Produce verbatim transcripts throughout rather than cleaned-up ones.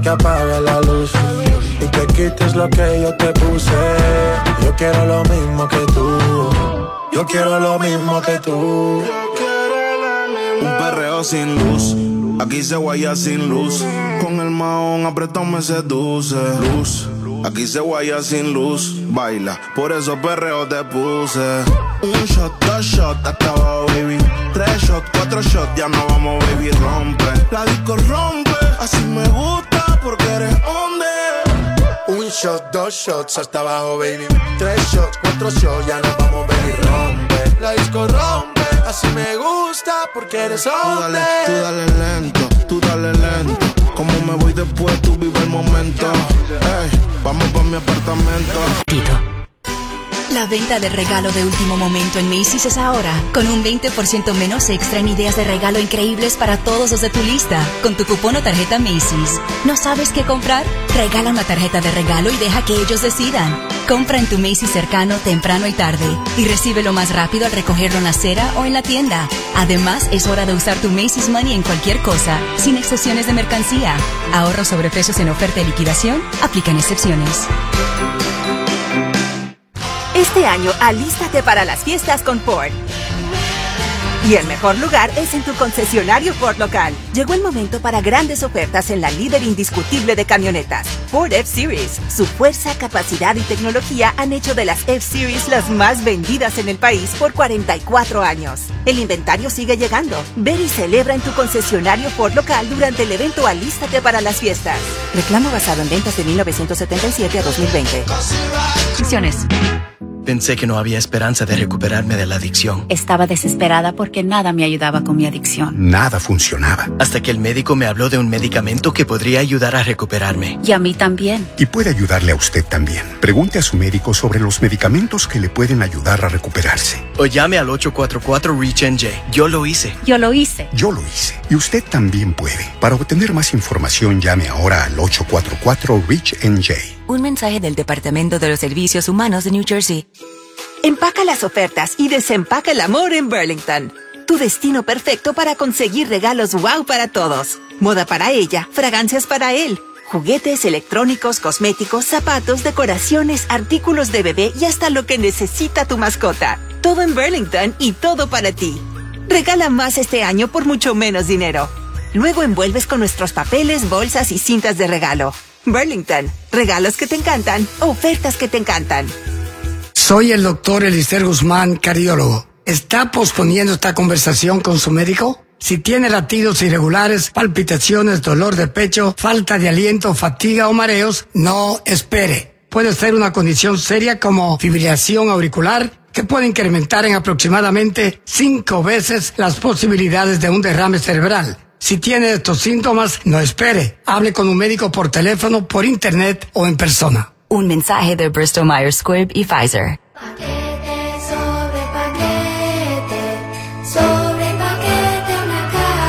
que apague la luz y te quites lo que yo te puse. Yo quiero lo mismo que tú. Yo quiero lo mismo que tú. Un perreo sin luz, aquí se guaya sin luz. Con el mahón apretado me seduce. Luz, aquí se guaya sin luz. Baila, por eso perreo te puse. Un shot, dos shots, hasta abajo, baby. Tres shots, cuatro shots, ya no vamos, baby, rompe. La disco rompe, así me gusta porque eres hombre. Un shot, dos shots, hasta abajo, baby. Tres shots, cuatro shots, ya nos vamos, baby, rompe. La disco rompe, así me gusta porque eres hombre. Tú dale, tú dale lento, tú dale lento. Como me voy después, tú vive el momento. Ey, vamos pa' mi apartamento. Tito. La venta de regalo de último momento en Macy's es ahora, con un veinte por ciento menos extra en ideas de regalo increíbles para todos los de tu lista, con tu cupón o tarjeta Macy's. ¿No sabes qué comprar? Regala una tarjeta de regalo y deja que ellos decidan. Compra en tu Macy's cercano temprano y tarde, y recíbelo más rápido al recogerlo en la acera o en la tienda. Además, es hora de usar tu Macy's Money en cualquier cosa, sin excepciones de mercancía. Ahorro sobre precios en oferta y liquidación, aplican excepciones. Este año, alístate para las fiestas con Ford. Y el mejor lugar es en tu concesionario Ford local. Llegó el momento para grandes ofertas en la líder indiscutible de camionetas, Ford F-Series. Su fuerza, capacidad y tecnología han hecho de las F-Series las más vendidas en el país por cuarenta y cuatro años. El inventario sigue llegando. Ven y celebra en tu concesionario Ford local durante el evento Alístate para las fiestas. Reclamo basado en ventas de mil novecientos setenta y siete a dos mil veinte. Funciones. Pensé que no había esperanza de recuperarme de la adicción. Estaba desesperada porque nada me ayudaba con mi adicción. Nada funcionaba. Hasta que el médico me habló de un medicamento que podría ayudar a recuperarme. Y a mí también. Y puede ayudarle a usted también. Pregunte a su médico sobre los medicamentos que le pueden ayudar a recuperarse. O llame al ocho cuatro cuatro REACH N J. Yo lo hice. Yo lo hice. Yo lo hice. Y usted también puede. Para obtener más información, llame ahora al ocho cuatro cuatro REACH N J. Un mensaje del Departamento de los Servicios Humanos de New Jersey. Empaca las ofertas y desempaca el amor en Burlington. Tu destino perfecto para conseguir regalos wow para todos. Moda para ella, fragancias para él. Juguetes, electrónicos, cosméticos, zapatos, decoraciones, artículos de bebé y hasta lo que necesita tu mascota. Todo en Burlington y todo para ti. Regala más este año por mucho menos dinero. Luego envuelves con nuestros papeles, bolsas y cintas de regalo. Burlington, regalos que te encantan, ofertas que te encantan. Soy el doctor Elister Guzmán, cardiólogo. ¿Está posponiendo esta conversación con su médico? Si tiene latidos irregulares, palpitaciones, dolor de pecho, falta de aliento, fatiga o mareos, no espere. Puede ser una condición seria como fibrilación auricular, que puede incrementar en aproximadamente cinco veces las posibilidades de un derrame cerebral. Si tiene estos síntomas, no espere. Hable con un médico por teléfono, por internet o en persona. Un mensaje de Bristol Myers Squibb y Pfizer. Paquete sobre paquete, sobre paquete una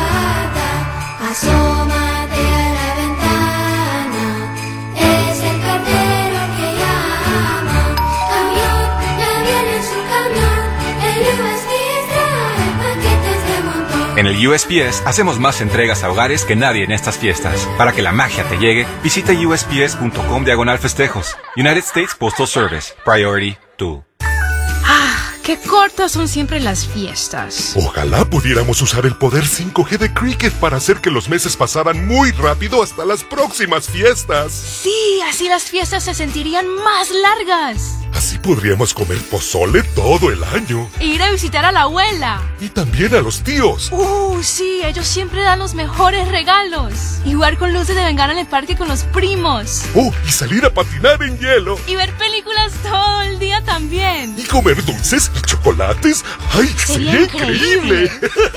carta, asómate a la ventana, es el cartero que llama, camión, ya viene su camión, el U S P S trae paquetes de montón. En el U S P S hacemos más entregas a hogares que nadie en estas fiestas. Para que la magia te llegue, visita U S P S punto com diagonal festejos. United States Postal Service. Priority two. Ah, qué cortas son siempre las fiestas. Ojalá pudiéramos usar el poder cinco G de Cricket para hacer que los meses pasaran muy rápido hasta las próximas fiestas. Sí, así las fiestas se sentirían más largas. Así podríamos comer pozole todo el año. E ir a visitar a la abuela. Y también a los tíos. Uh, sí, ellos siempre dan los mejores regalos. Y jugar con luces de bengala en el parque con los primos. Oh, y salir a patinar en hielo. Y ver películas todo el día también. Y comer dulces y chocolates. ¡Ay, sería increíble!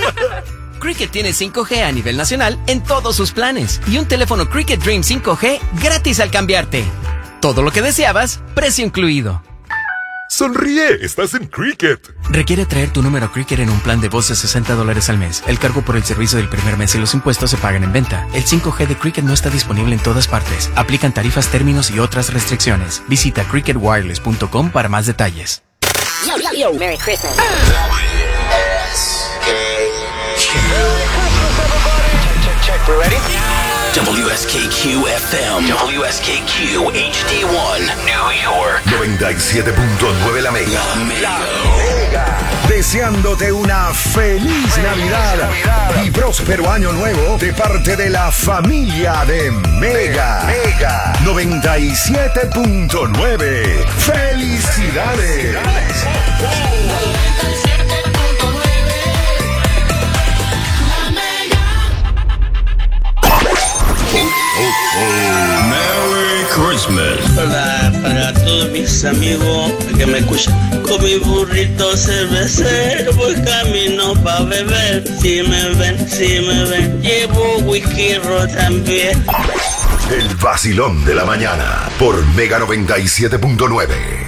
Cricket tiene cinco G a nivel nacional en todos sus planes. Y un teléfono Cricket Dream cinco G gratis al cambiarte. Todo lo que deseabas, precio incluido. ¡Sonríe! ¡Estás en Cricket! Requiere traer tu número Cricket en un plan de voz de sesenta dólares al mes. El cargo por el servicio del primer mes y los impuestos se pagan en venta. El cinco G de Cricket no está disponible en todas partes. Aplican tarifas, términos y otras restricciones. Visita cricket wireless punto com para más detalles. Yo, yo, yo, Merry Christmas. We're ready? W S K Q F M, W S K Q H D uno, New York. noventa y siete punto nueve La Mega. La Mega. Deseándote una feliz, feliz Navidad, Navidad y próspero año nuevo de parte de la familia de Mega. Mega noventa y siete punto nueve. ¡Felicidades! Merry Christmas. Hola, para todos mis amigos que me escuchan. Con mi burrito cervecero voy camino pa' beber. Si me ven, si me ven, llevo whisky ron también. El vacilón de la mañana por Mega noventa y siete punto nueve.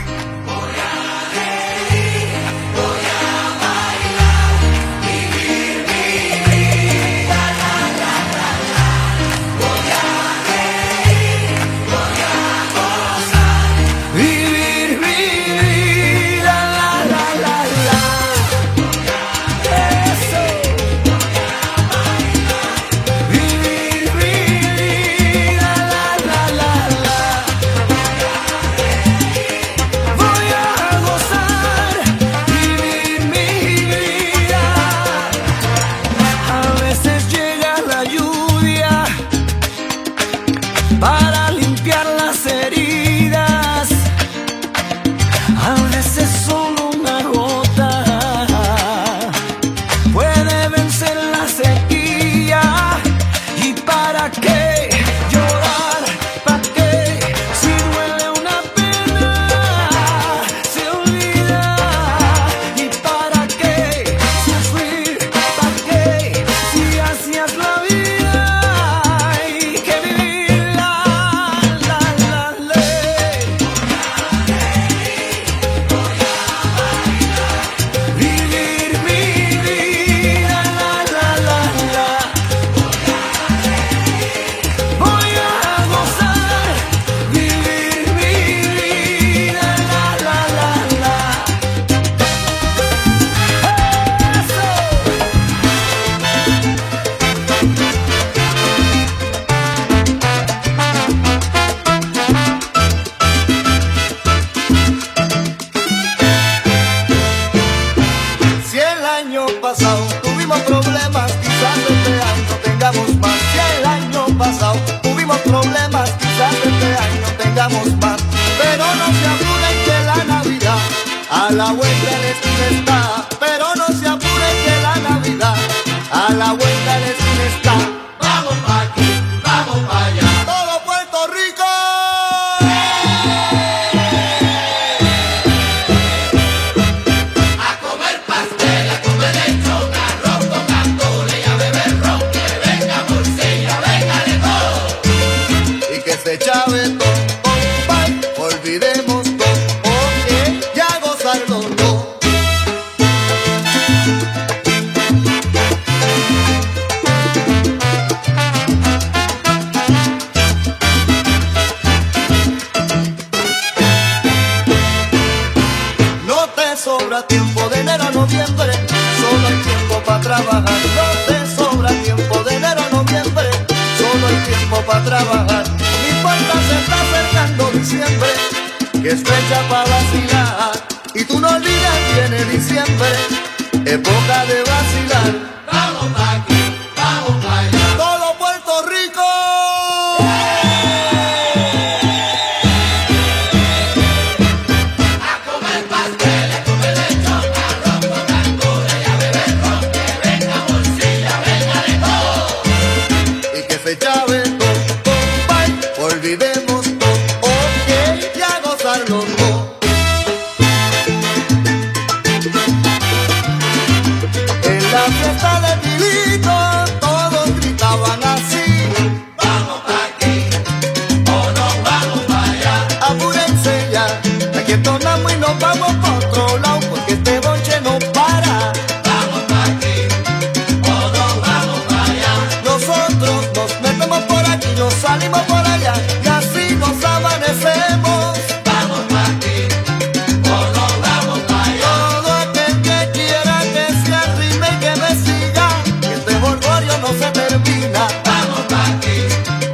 No se termina. Vamos pa' aquí.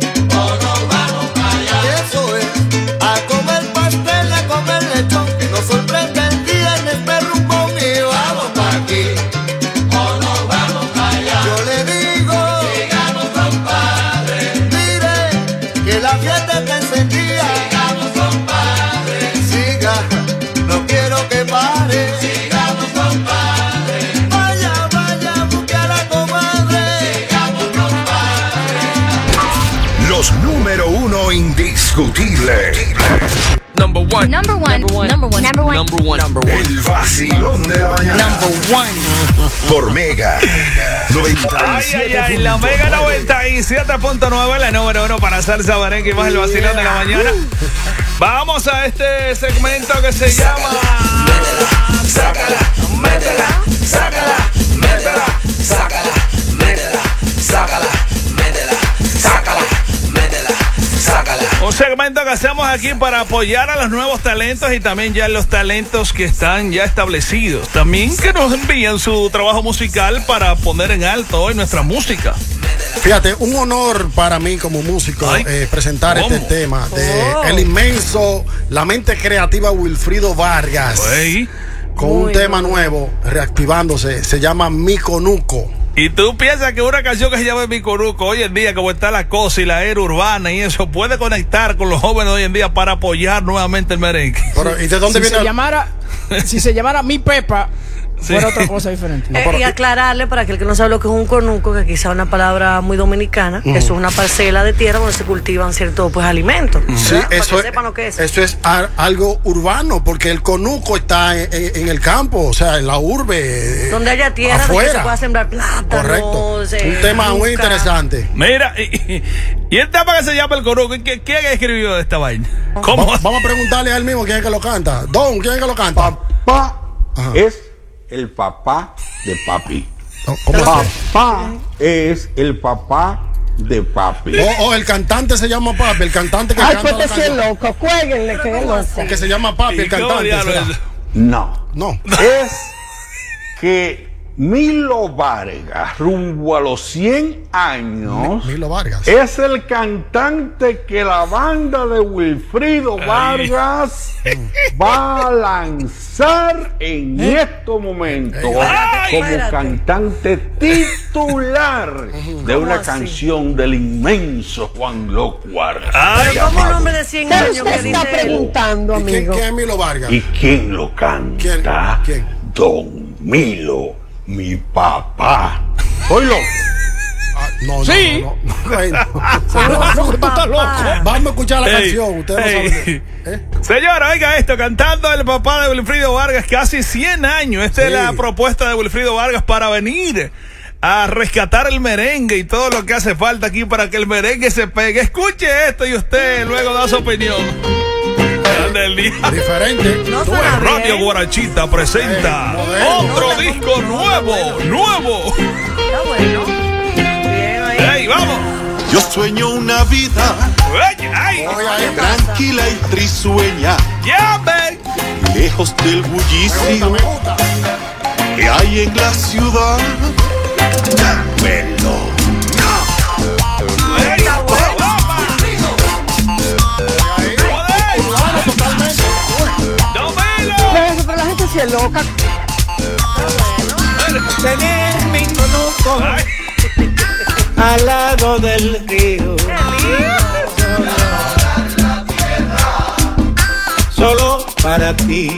indiscutible. Number one. Number one. Number one. Number one. Number one. Number one. Number one. El vacilón de la mañana. Number one. Por Mega noventa y siete. Ay, ay, ay, la Mega noventa y siete punto nueve, la número uno para salsa, merengue y más el vacilón de la mañana. Vamos a este segmento que se llama Sácala, métela, sácala, métela, sácala, métela, sácala, métela, sácala, métela, sácala. Un segmento que hacemos aquí para apoyar a los nuevos talentos y también ya los talentos que están ya establecidos. También que nos envían su trabajo musical para poner en alto hoy nuestra música. Fíjate, un honor para mí como músico eh, presentar ¿cómo? este tema de Oh. el inmenso, la mente creativa Wilfrido Vargas. Wey. Con Muy un tema bueno. nuevo, reactivándose, se llama Mi Conuco. Y tú piensas que una canción que se llama Mi Conuco hoy en día, como está la cosa y la era urbana y eso, puede conectar con los jóvenes hoy en día para apoyar nuevamente el merengue. Pero, ¿y de dónde si viene se el- llamara, si se llamara Mi Pepa, Sí. fuera otra cosa diferente. Eh, y aclararle para aquel que no sabe lo que es un conuco, que quizá es una palabra muy dominicana, Ujú. eso es una parcela de tierra donde se cultivan ciertos pues alimentos. Sí, ¿verdad? Para eso que es, sepan lo que es. eso es a- algo urbano, porque el conuco está en, en- en el campo, o sea, en la urbe. eh, Donde haya tierra, donde afuera. se pueda sembrar plátano. Correcto. Un tema muy interesante. Mira, y, y el tema que se llama El Conuco, ¿quién, quién escribió esta vaina? ¿Cómo? Va- vamos a preguntarle a él mismo quién es que lo canta. Don, ¿quién es que lo canta? Papá es el papá de papi. ¿Cómo Papá es el papá de papi. O, o el cantante se llama Papi, el cantante que Ay, canta pues la ese canción. loco, cuélguenle que es loco. O que se llama Papi, el cantante. ¿será? No. No. Es que Milo Vargas, rumbo a los cien años, Milo Vargas. es el cantante que la banda de Wilfrido Vargas va a lanzar en estos momentos Ay, como espérate. cantante titular de una canción del inmenso Juan Loco Vargas. Pero como un hombre de cien ¿Qué años usted que está dice él? preguntando, ¿Y quién, amigo? quién es Milo Vargas? ¿Y quién lo canta? ¿Quién? Don Milo, mi papá. Oílo. Ah, no, no, Sí. no, no, no. Ay, no. No, tú estás loco. Vamos a escuchar la Ey, canción. Ustedes no ey. saben. ¿Eh? Señora, oiga esto, cantando el papá de Wilfrido Vargas, casi cien años. Esta Sí. es la propuesta de Wilfrido Vargas para venir a rescatar el merengue y todo lo que hace falta aquí para que el merengue se pegue. Escuche esto y usted luego da su opinión. Del día. Diferente. No Tú, suena Radio bien. Guarachita presenta Eh, moderno. otro No, disco no, nuevo, nuevo. Está bueno. Bien ahí. ¡Ey, vamos! Yo sueño una vida ¡Ey, ay! tranquila y trisueña, ¡Ya, ven! lejos del bullicio Me gusta. que hay en la ciudad. Dámelo. ¡Ey, guapa! ¡Domelo! Pero la gente se es loca. Tener mi conuco al lado del río. Solo para ti.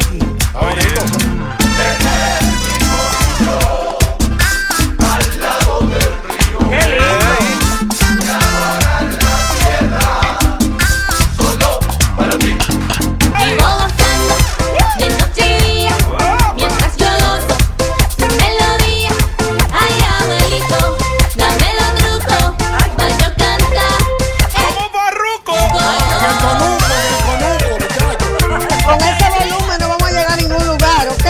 Vivo gozando de noche y día, mientras yo gozo tu melodía. Ay, abuelito, dame los trucos, pa' yo cantar. ¡Como Farruko! El conuco, el conuco, muchachos. Con ese volumen no vamos a llegar a ningún lugar, ¿ok?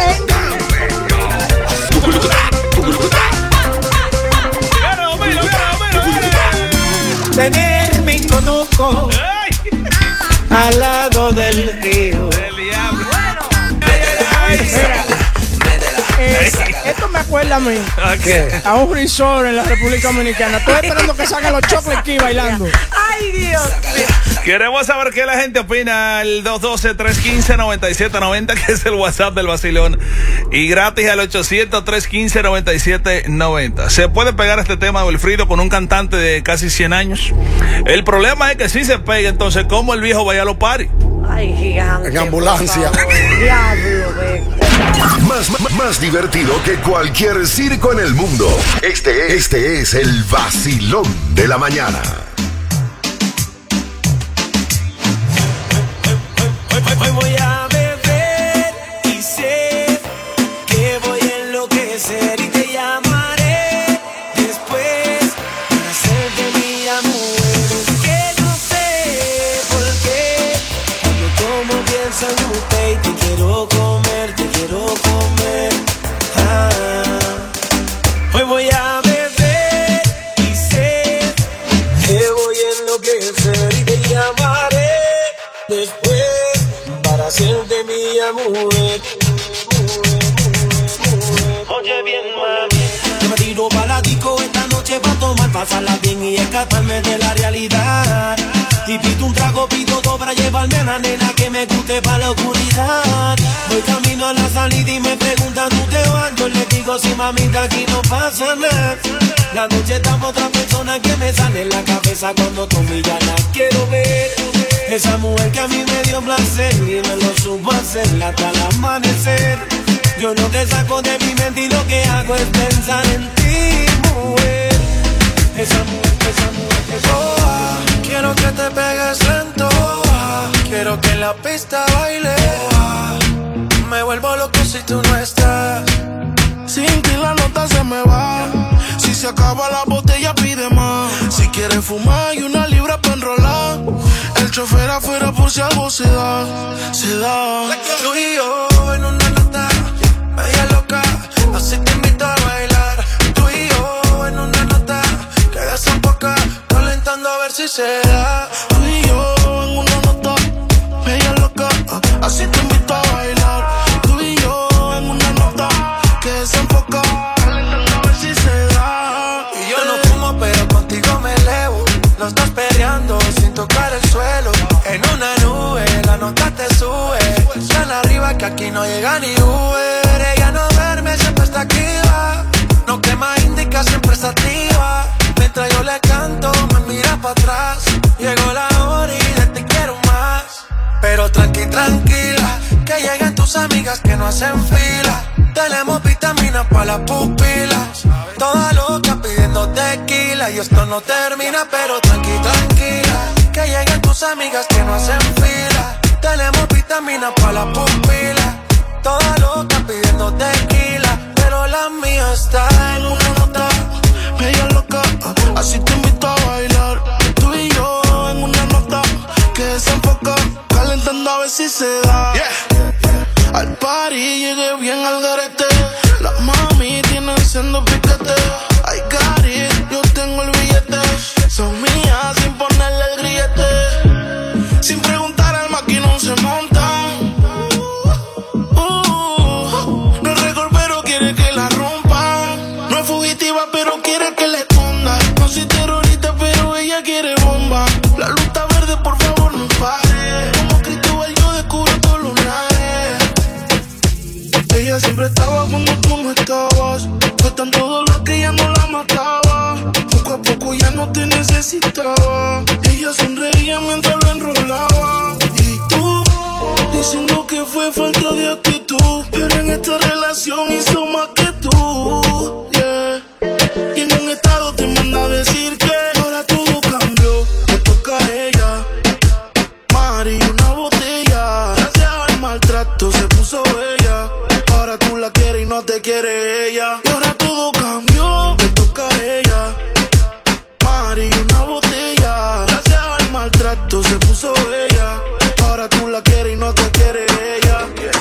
¡Viene, Domelo, viene, Domelo, viene! Tener mi conuco ¡Ey! al lado del río. ¡El diablo! Eh, esto me acuerda a mí, Ok. a un resort en la República Dominicana. Estoy esperando que salgan los chocolate aquí bailando. Ay, Dios. Queremos saber qué la gente opina. El dos uno dos, tres uno cinco, nueve siete nueve cero, que es el WhatsApp del vacilón. Y gratis al ochocientos, tres uno cinco, nueve siete nueve cero. ¿Se puede pegar este tema de Wilfrido con un cantante de casi cien años? El problema es que si se pega, entonces, ¿cómo el viejo vaya a los paris? Ay, gigante. En ambulancia. por favor. Diablo, ve. Más, más, más divertido que cualquier circo en el mundo. Este, este es el vacilón de la mañana. de mi mujer. Oye bien, mami. Yo me tiro pa' la disco esta noche pa' tomar, pasarla bien y escaparme de la realidad. Y pido un trago, pido todo para llevarme a la nena que me guste pa' la oscuridad. Voy camino a la salida y me preguntan, ¿tú te vas? Yo le digo, sí, mamita, aquí no pasa nada. La noche estamos otra persona que me sale en la cabeza cuando tomo y ya la quiero ver. Esa mujer que a mí me dio placer y me lo supo hacer hasta el amanecer. Yo no te saco de mi mente y lo que hago es pensar en ti, mujer. Esa mujer, esa mujer que soa. Quiero que te pegues lento. Quiero que en la pista baile. Me vuelvo loco si tú no estás. Sin ti la nota se me va. Si se acaba la botella pide más. Si quieres fumar y una libra pa' enrolar. El chofer afuera por si algo se da. Se da. Tú y yo en una nota media loca, así te invito a bailar. Tú y yo en una nota que desemboca, calentando a ver si se da. Tú y yo en una nota media loca, así te invito a bailar. Tú y yo en una nota que desenfoca, calentando a ver si se da. Y yo no fumo pero contigo me elevo. Los dos peleando sin tocar el suelo. En una nube la nota te sube. Tan arriba que aquí no llega ni Uber. Ella no duerme, siempre está activa. No quema indica, siempre está activa. Mientras yo le canto, me mira para atrás. Llegó la hora y de ti quiero más. Pero tranqui, tranquila, que lleguen tus amigas que no hacen fila. Tenemos vitaminas para las pupilas. Toda loca pidiendo tequila. Y esto no termina, pero tranqui, tranquila, que lleguen tus amigas que no hacen fila. Tenemos vitaminas para las pupilas. Toda loca pidiendo tequila, pero la mía está en una nota media loca, así te invito a bailar. Tú y yo en una nota que desenfoca, calentando a ver si se da. Yeah. Al party llegué bien al garete. Las mami tienen siendo piquete. I got it, yo tengo el billete. Son mías sin ponerle el grillete. Sin preguntar al maquinón se montan. Uh, no es récord pero quiere que la rompan. No es fugitiva pero quiere que le esconda. No soy terrorista pero ella quiere bomba. La luz está verde, por favor no pare. Como Cristóbal yo descubro todos los lares. Ella siempre estaba cuando tú no estabas. Fue tan todo lo que ella no la mataba. Poco a poco ya no te necesitaba. Ella sonreía mientras lo enrolaba. Y tú, diciendo que fue falta de actitud. Pero en esta relación hizo más que tú. Yeah. Y en un estado te manda a decir que ahora todo cambió. Me toca a ella. Mari, una botella. Gracias al maltrato se puso bella. Ahora tú la quieres y no te quiere ella. Y ahora todo cambió. Me toca a ella. Mari, una botella. Gracias al maltrato se puso bella. Ahora tú la quieres y no te quiere ella.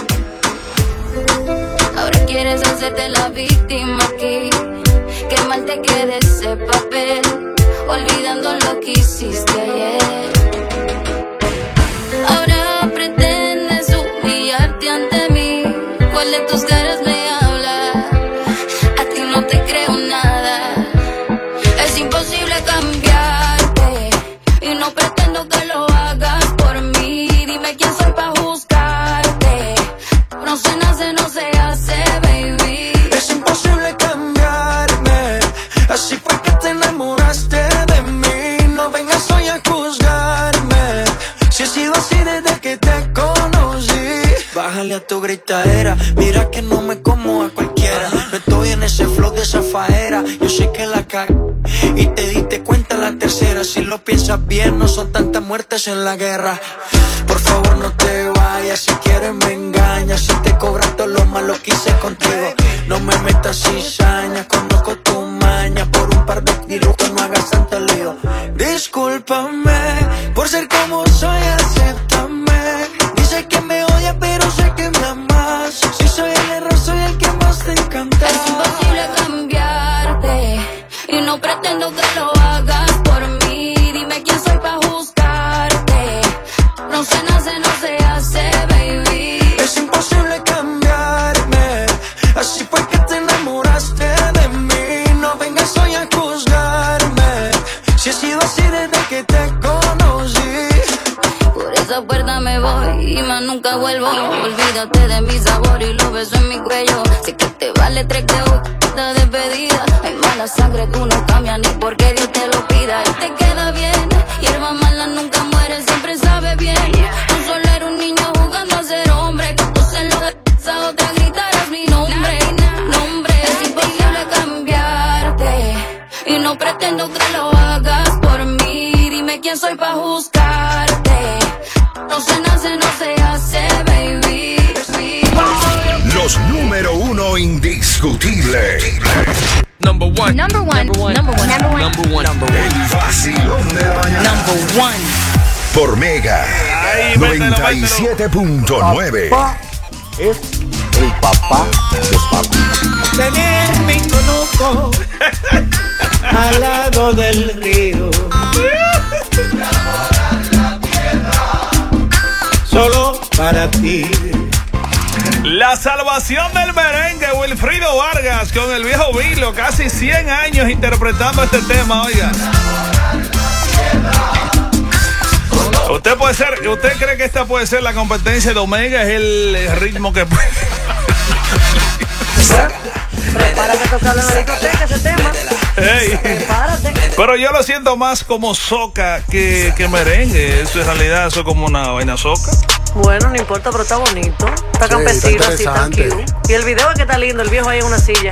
Ahora quieres hacerte la víctima aquí. Qué mal te queda ese papel, olvidando lo que hiciste ayer. Ahora pretendes humillarte ante mí. ¿Cuál de tus caras me habla? A ti no te creo nada. Es imposible cambiarte y no pretendo que lo hagas por mí. Dime quién soy pa' juzgarte. No se nace, no se hace, baby. Es imposible cambiarme. Así fue que te enamoraste de mí. No vengas hoy a juzgarme. Si he sido así desde que te conocí. Bájale a tu gritadera. Mira que no me como a cualquiera. No estoy en ese flow de esa faera. Yo sé que la cagué y te diste cuenta la tercera. Si lo piensas bien, no son tantas muertes en la guerra. Por favor no te vayas. Si quieres me engañas. Si te cobras todo lo malo que hice contigo. No me metas cizaña. Conozco tu maña. Por un par de dibujos no hagas tanto lío. Discúlpame por ser como soy, acéptame. Dice que me odia pero sé que me amas. Si soy el error soy el que más te encanta. Es imposible cambiarte y no pretendo que lo hagas por mí. Dime quién soy pa' juzgarte. No se nace, no se hace, baby. nunca vuelvo. Olvídate de mi sabor y los besos en mi cuello. Sé que te vale tres que esta despedida. Hay mala sangre, tú no cambias ni porque Dios te lo pida. Y te queda bien, hierba mala nunca muere, siempre sabe bien. Tú solo eres un niño jugando a ser hombre. Que tú se lo de esa otra gritarás mi nombre. Nombre, es imposible cambiarte. Y no pretendo que lo hagas por mí. Dime quién soy pa' juzgarte. No se nace, no se hace, baby. Los número uno indiscutible. Number one. Number one. Number one. Number one. Number one. Number one. Number one. El vacilón de la mañana. Number one. Por Mega. Ay, noventa y siete punto nueve. Papá es el papá de papi. Tener mi conuco al lado del río. Solo para ti. La salvación del merengue, Wilfrido Vargas con el viejo Vilo, casi cien años interpretando este tema, oiga. Usted puede ser, ¿usted cree que esta puede ser la competencia de Omega? Es el ritmo que puede. Prepárate a tocar la discoteca ese tema. Hey. Prepárate. Pero yo lo siento más como soca que, que merengue. Eso en realidad eso es como una vaina soca. Bueno, no importa, pero está bonito. Está Sí, campesino, está así, tan interesante. cute. Y el video es que está lindo, el viejo ahí en una silla.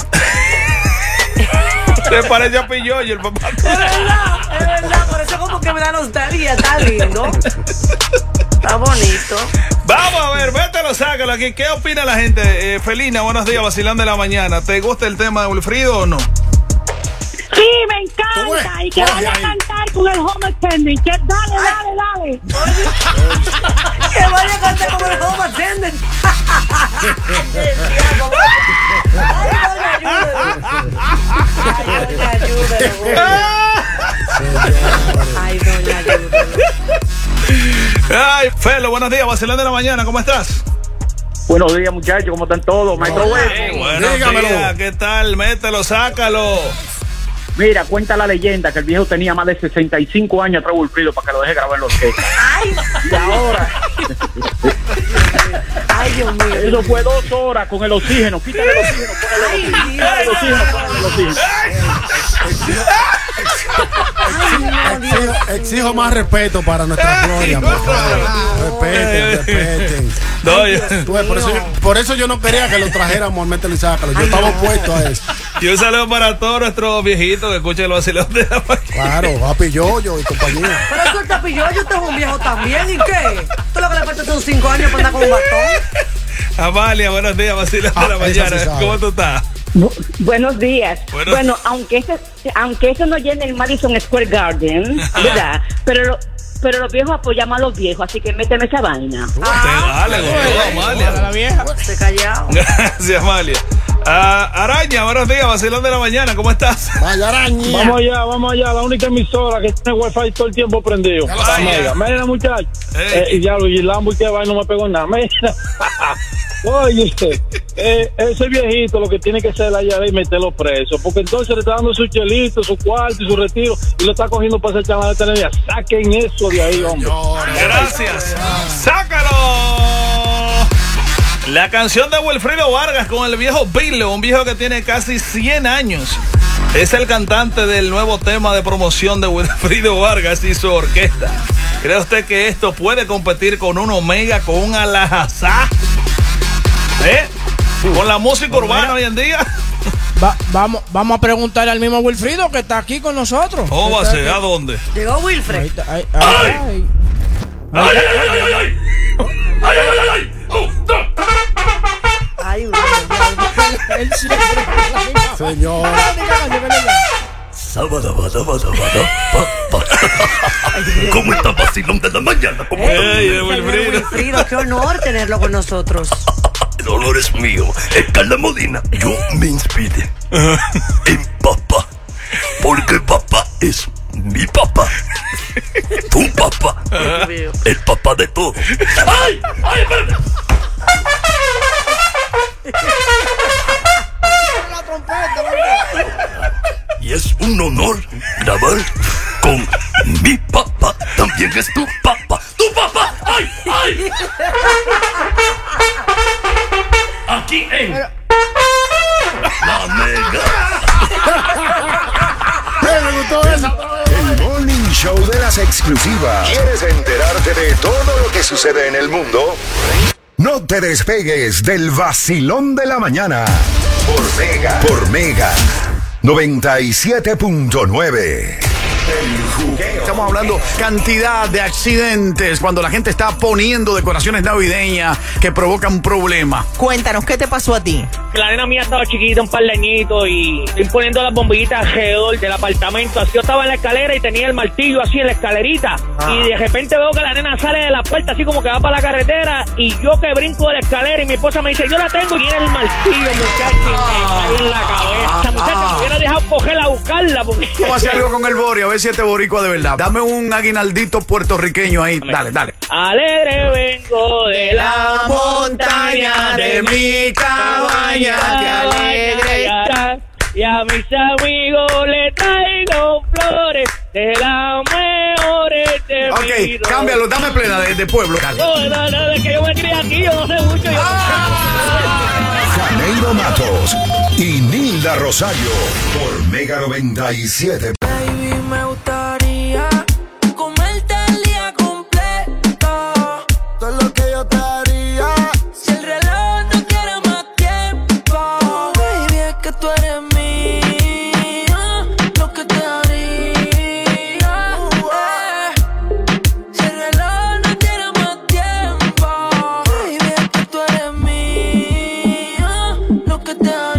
Se parece a Pilloyo el papá. Es verdad, es verdad, por eso como que me da nostalgia, está lindo. Está bonito. Vamos a ver, mételo, sácalo aquí. ¿Qué opina la gente? Eh, Felina, buenos días, vacilón de la mañana. ¿Te gusta el tema de Wilfrido o no? Sí, me encanta. Y que vaya a cantar con el home attendant. Que dale, dale, dale. Que vaya a cantar con el home attendant. Ay, doña, ayúdame. Ay, doña, ayúdame. Ay, Felo, buenos días, vacilón de la mañana, ¿cómo estás? Buenos días, muchachos, ¿cómo están todos? Maestro Huevo. Buenos días, ¿qué tal? Mételo, sácalo. Mira, cuenta la leyenda que el viejo tenía más de sesenta y cinco años atrás Wilfrido para que lo deje grabar en los orquesta. Ay, y ahora. Ay, Dios mío. Eso fue dos horas con el oxígeno. Quítale el oxígeno, ponle el oxígeno. Quítale el oxígeno, ponle el oxígeno. Exijo, exijo más respeto para nuestra gloria, por favor. Respeten, respeten. No, yo- Tú ves, por, eso yo, por eso yo no quería que lo trajéramos al Mételo y Sácalo. Yo estaba opuesto a eso. Y un saludo para todos nuestros viejitos que escuchen los vacilón de la mañana. Claro, Papi Yoyo y compañía. Pero eso el tapillo, yo usted es un viejo también, ¿y qué? Tú lo que le falta son cinco años para andar con un bastón. Amalia, buenos días, vacilón de la Ah, esa mañana. sí sabe. ¿Cómo tú estás? Bu- buenos días. Buenos- Bueno, aunque ese, aunque eso no llene el Madison Square Garden, ¿verdad? Pero lo- pero los viejos apoyamos a los viejos, así que méteme esa vaina. Te vale, gustó, Amalia. La vieja. Se callado. Gracias, Amalia. Ah, Araña, buenos días, vacilón de la mañana, ¿cómo estás? Vaya araña. Vamos allá, vamos allá, la única emisora que tiene wifi todo el tiempo prendido. Ya lo sabía. Mira, mira, muchachos. Ey. Eh, y ya lo y Lambo y que va y no me pegó nada. Mira. Oye, usted, eh, ese viejito lo que tiene que hacer allá es meterlo preso, porque entonces le está dando su chelito, su cuarto y su retiro, y lo está cogiendo para esa chamada de televidad. Saquen eso de ahí, hombre. Gracias. ¡Sácalo! La canción de Wilfrido Vargas con el viejo Vilo, un viejo que tiene casi cien años. Es el cantante del nuevo tema de promoción de Wilfrido Vargas y su orquesta. ¿Cree usted que esto puede competir con un Omega, con un Alajazá? ¿Eh? Con la música urbana hoy en día. Va- vamos, vamos a preguntarle al mismo Wilfrido que está aquí con nosotros. ¿Cómo va a ser? ¿A dónde? Llegó Wilfred. Ahí está, ahí- ahí- ahí. ¡Ay, ay, ay, ay, ay! ¡Ay, ay, ay, ay! ¡Oh, no! Ay, Él siempre- Señor. ¿Cómo está vacilón de la mañana? ¿Cómo Ey, de Señor Wilfrido. Wilfrido, qué honor tenerlo con nosotros. El olor es mío. Es Carla Modena. Yo me inspiré en papá. Porque papá es mi papá. Tu papá. El papá de todos. ¡Ay! ¡Ay, espérate! La trompeta, ¿verdad? Y es un honor grabar con mi papá. También es tu papá. ¡Tu papá! ¡Ay! ¡Ay! G N. La Mega. Me gustó esa. El Morning Show de las exclusivas. ¿Quieres enterarte de todo lo que sucede en el mundo? No te despegues del vacilón de la mañana. Por Mega. Por Mega. noventa y siete punto nueve. Estamos hablando cantidad de accidentes cuando la gente está poniendo decoraciones navideñas que provocan problemas. Cuéntanos, ¿qué te pasó a ti? La nena mía estaba chiquita, un par de añitos, y estoy poniendo las bombillitas alrededor del apartamento. Así yo estaba en la escalera y tenía el martillo así en la escalerita. Ah. Y de repente veo que la nena sale de la puerta así como que va para la carretera, y yo que brinco de la escalera y mi esposa me dice, yo la tengo, y era el martillo, muchacho, y me cayó en la cabeza. Esa muchacha me hubiera dejado cogerla a buscarla. Porque... Vamos a hacer algo con el Bori, a ver si este boricua de verdad. Dame un aguinaldito puertorriqueño ahí. Dale, dale. Alegre vengo de la montaña de mi cabaña, que alegre está. Y a mis amigos le traigo flores de las mejores de Ok, mi ropa. cámbialo, dame plena de, de pueblo. Dale. No, no, no, es que yo me crié aquí, yo no sé mucho. Yo Janeiro Matos y Nilda Rosario por Mega noventa y siete. Baby, me gustaría comerte el día completo. Todo lo que yo te haría. Si el reloj no quiere más tiempo. Baby, es que tú eres mía. Lo que te haría. eh. Si el reloj no quiere más tiempo. Baby, es que tú eres mía. Lo que te haría.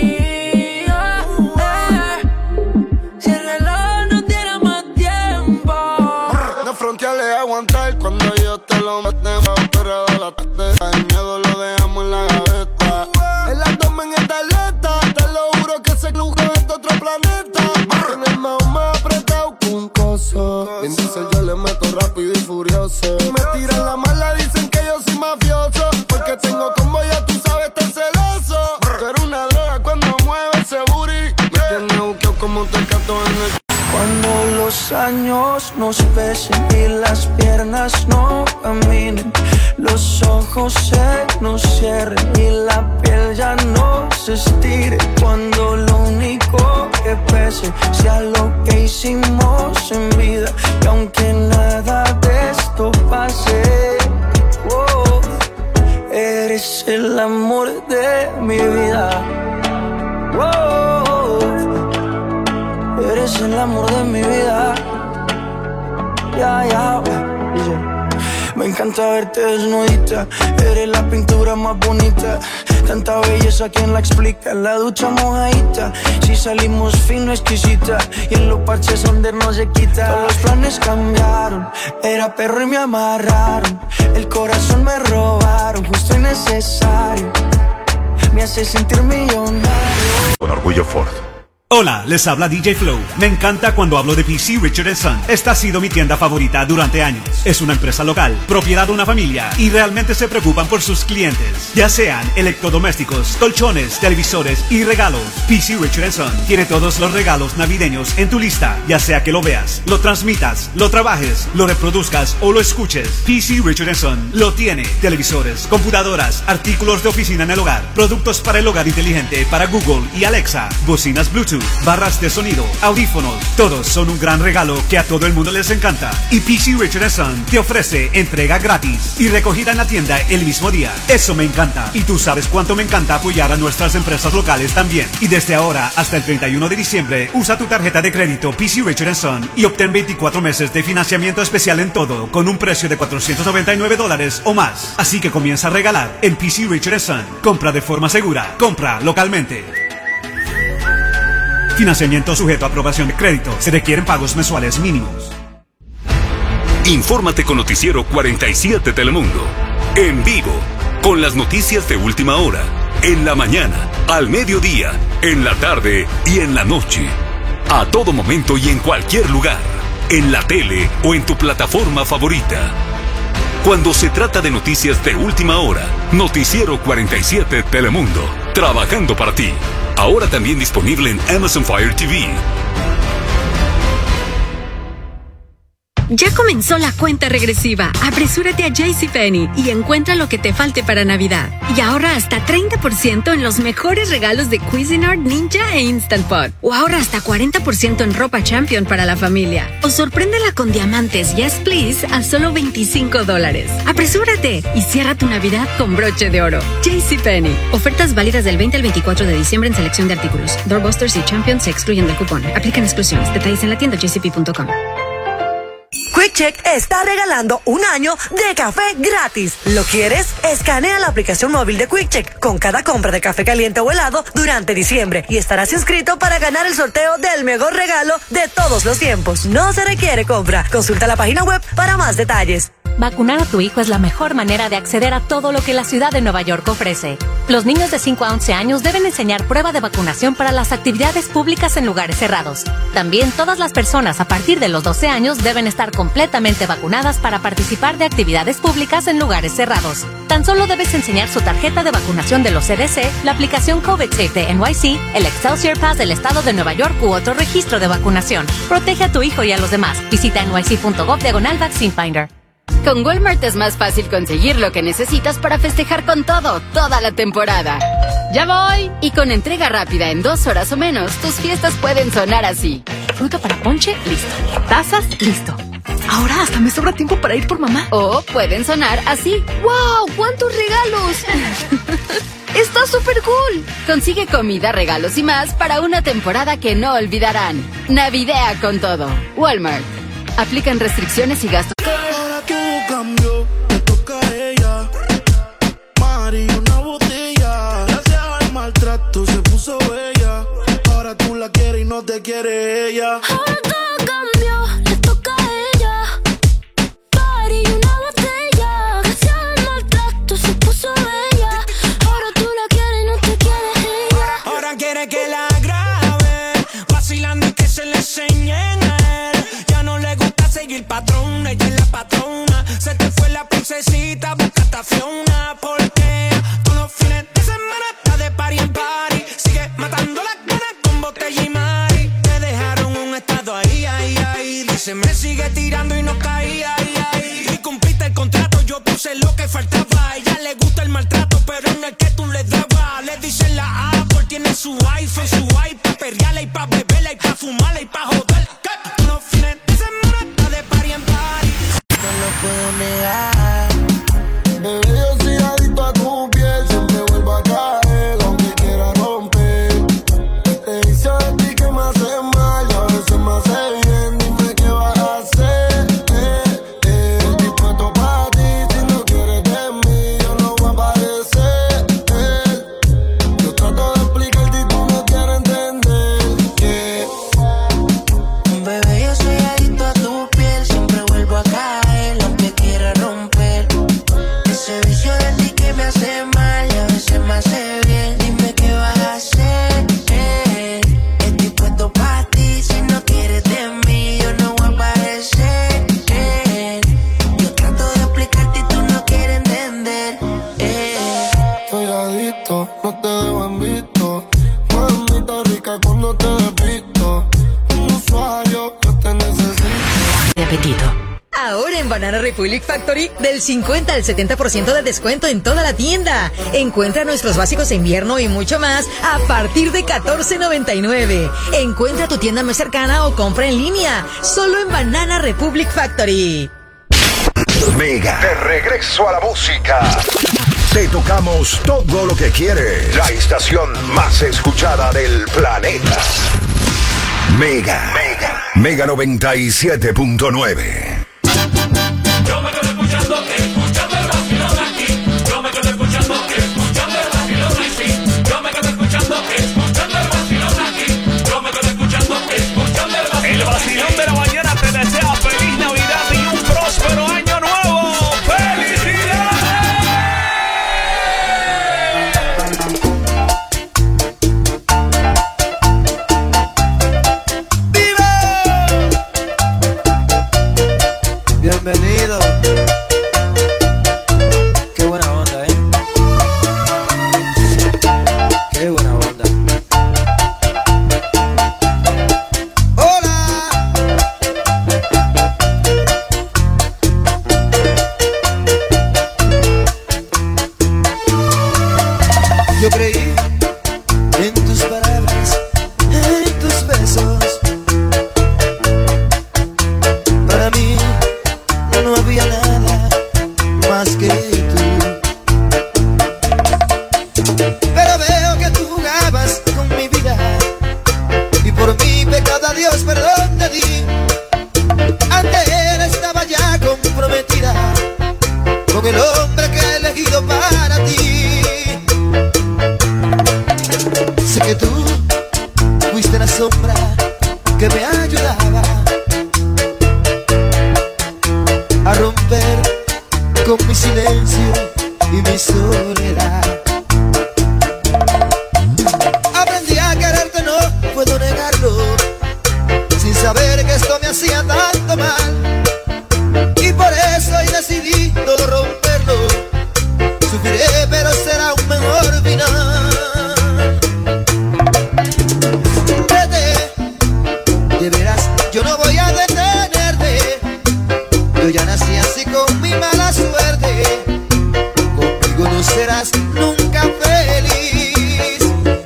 Aguantar cuando yo te lo metemos, pero de la tarde el miedo lo dejamos en la gaveta. El abdomen está alerta, te lo juro que ese lujo es de otro planeta. En el mao más apretado que un coso. Bien dice yo le meto rápido y furioso. Me tiran la mala, dicen que yo soy mafioso, porque tengo como ya tú sabes, estar celoso. Tú eres una droga cuando mueve ese booty. Me tiene buqueo como un tecato en el... Cuando los años nos pesen y las piernas no caminen, los ojos se nos cierren y la piel ya no se estire. Cuando lo único que pese sea lo que hicimos en vida, y aunque nada de esto pase, oh, eres el amor de mi vida. Oh, eres el amor de mi vida. Ya, ya, me encanta verte desnudita. Eres la pintura más bonita. Tanta belleza, ¿quién la explica? La ducha mojadita. Si salimos fino, exquisita. Y en los parches donde no se quita. Todos los planes cambiaron. Era perro y me amarraron. El corazón me robaron. Justo y necesario. Me hace sentir millonario. Con orgullo Ford. Hola, les habla D J Flow. Me encanta cuando hablo de P C Richard and Son. Esta ha sido mi tienda favorita durante años. Es una empresa local, propiedad de una familia, y realmente se preocupan por sus clientes. Ya sean electrodomésticos, colchones, televisores y regalos. P C Richard and Son tiene todos los regalos navideños en tu lista. Ya sea que lo veas, lo transmitas, lo trabajes, lo reproduzcas o lo escuches. P C Richard and Son lo tiene. Televisores, computadoras, artículos de oficina en el hogar, productos para el hogar inteligente para Google y Alexa, bocinas Bluetooth, barras de sonido, audífonos. Todos son un gran regalo que a todo el mundo les encanta. Y P C Richard and Son te ofrece entrega gratis y recogida en la tienda el mismo día. Eso me encanta. Y tú sabes cuánto me encanta apoyar a nuestras empresas locales también. Y desde ahora hasta el treinta y uno de diciembre, usa tu tarjeta de crédito P C Richard and Son y obtén veinticuatro meses de financiamiento especial en todo, con un precio de cuatrocientos noventa y nueve dólares o más. Así que comienza a regalar en P C Richard and Son. Compra de forma segura. Compra localmente. Financiamiento sujeto a aprobación de crédito. Se requieren pagos mensuales mínimos. Infórmate con Noticiero cuarenta y siete Telemundo. En vivo, con las noticias de última hora. En la mañana, al mediodía, en la tarde y en la noche. A todo momento y en cualquier lugar. En la tele o en tu plataforma favorita. Cuando se trata de noticias de última hora, Noticiero cuarenta y siete Telemundo. Trabajando para ti. Ahora también disponible en Amazon Fire T V. Ya comenzó la cuenta regresiva. Apresúrate a JCPenney y encuentra lo que te falte para Navidad. Y ahorra hasta treinta por ciento en los mejores regalos de Cuisinart, Ninja e Instant Pot. O ahorra hasta cuarenta por ciento en ropa Champion para la familia. O sorpréndela con diamantes Yes Please a solo veinticinco dólares. Apresúrate y cierra tu Navidad con broche de oro. JCPenney. Ofertas válidas del veinte al veinticuatro de diciembre en selección de artículos. Doorbusters y Champion se excluyen del cupón. Aplican exclusiones. Detalles en la tienda j c p punto com. QuickCheck está regalando un año de café gratis. ¿Lo quieres? Escanea la aplicación móvil de QuickCheck con cada compra de café caliente o helado durante diciembre y estarás inscrito para ganar el sorteo del mejor regalo de todos los tiempos. No se requiere compra. Consulta la página web para más detalles. Vacunar a tu hijo es la mejor manera de acceder a todo lo que la ciudad de Nueva York ofrece. Los niños de cinco a once años deben enseñar prueba de vacunación para las actividades públicas en lugares cerrados. También todas las personas a partir de los doce años deben estar completamente vacunadas para participar de actividades públicas en lugares cerrados. Tan solo debes enseñar su tarjeta de vacunación de los C D C, la aplicación COVID Safe de N Y C, el Excelsior Pass del estado de Nueva York u otro registro de vacunación. Protege a tu hijo y a los demás. Visita N Y C punto gov diagonal Vaccine Finder. Con Walmart es más fácil conseguir lo que necesitas para festejar con todo, toda la temporada. ¡Ya voy! Y con entrega rápida en dos horas o menos, tus fiestas pueden sonar así. Fruta para ponche, listo. Tazas, listo. Ahora hasta me sobra tiempo para ir por mamá. O pueden sonar así. ¡Wow! ¡Cuántos regalos! ¡Está súper cool! Consigue comida, regalos y más para una temporada que no olvidarán. Navidea con todo. Walmart. Aplican restricciones y gastos. Ahora todo cambió, me toca a ella. Mari, una botella. Gracias al maltrato se puso bella. Ahora tú la quieres y no te quiere ella. Ahora todo cambió, le toca a ella. Mari, una botella. Gracias al maltrato se puso bella. Ahora tú la quieres y no te quiere ella. Ahora quiere que la grabe, vacilando y que se le enseñen a él. Ya no le gusta seguir patrón, ella es la patrona. Se te fue la princesita, buscaste a Fiona. Porque todos los fines de semana está de party en party. Sigue matando las ganas con botella y mari. Te dejaron un estado ahí, ahí, ahí. Dice me sigue tirando y no caía, ahí, ahí. Y cumpliste el contrato, yo puse lo que faltaba. A ella le gusta el maltrato, pero en el que tú le dabas. Le dicen la Apple, tiene su iPhone, su iPad, perreala y pa' beberla y pa' fumarla y pa' joder. Todos los fines de semana está de party en party. No lo puedo negar. Bebé, yo soy adicto a tu piel. Siempre vuelvo a caer, aunque quiera romper. Te hice de ti que me hace mal y a veces me hace bien. Dime qué vas a hacer. Eh, eh. Estoy dispuesto para ti. Si no quieres de mí, yo no voy a aparecer. Eh. Yo trato de explicarte y tú no quieres entender. Yeah. Bebé, yo soy adicto a tu piel. Siempre vuelvo a caer, aunque quiera romper. Ese vicio de ti que me hace mal y a veces me hace bien. Dime qué vas a hacer. Eh. Estoy puesto para ti. Si no quieres de mí, yo no voy a aparecer. Eh. Yo trato de explicarte y tú no quieres entender. Eh. Soy adicto, no te dejo en visto. Mamita rica cuando te despisto. Un usuario, yo te necesito. De apetito. Ahora en Banana Republic Factory, del cincuenta al setenta por ciento de descuento en toda la tienda. Encuentra nuestros básicos de invierno y mucho más a partir de catorce noventa y nueve. Encuentra tu tienda más cercana o compra en línea. Solo en Banana Republic Factory. Mega. De regreso a la música. Te tocamos todo lo que quieres. La estación más escuchada del planeta. Mega. Mega. Mega noventa y siete punto nueve. Yo me quedo escuchando, escuchando el vacilón aquí. Yo me quedo escuchando, escuchando el vacilón aquí. Yo me quedo escuchando, escuchando el vacilón aquí. Yo me quedo escuchando, escuchando el vacilón. El vacilón de la mañana te desea feliz Navidad y un próspero año nuevo. ¡Felicidades! Bienvenido. Yo creí en tus palabras, en tus besos. Para mí no había nada más que tú. Pero veo que tú jugabas con mi vida y por mi pecado a Dios perdón te di. Ante él estaba ya comprometida con el hombre que he elegido para ti. Sé que tú fuiste la sombra que me ayudaba a romper con mi silencio y mi soledad. Aprendí a quererte, no puedo negarlo, sin saber que esto me hacía tanto mal. Y por eso hoy decidí no romperlo. Sufriré, pero será un mejor final. Vete, de veras, yo no voy a detenerte. Yo ya nací así con mi mala suerte. Conmigo no serás nunca feliz.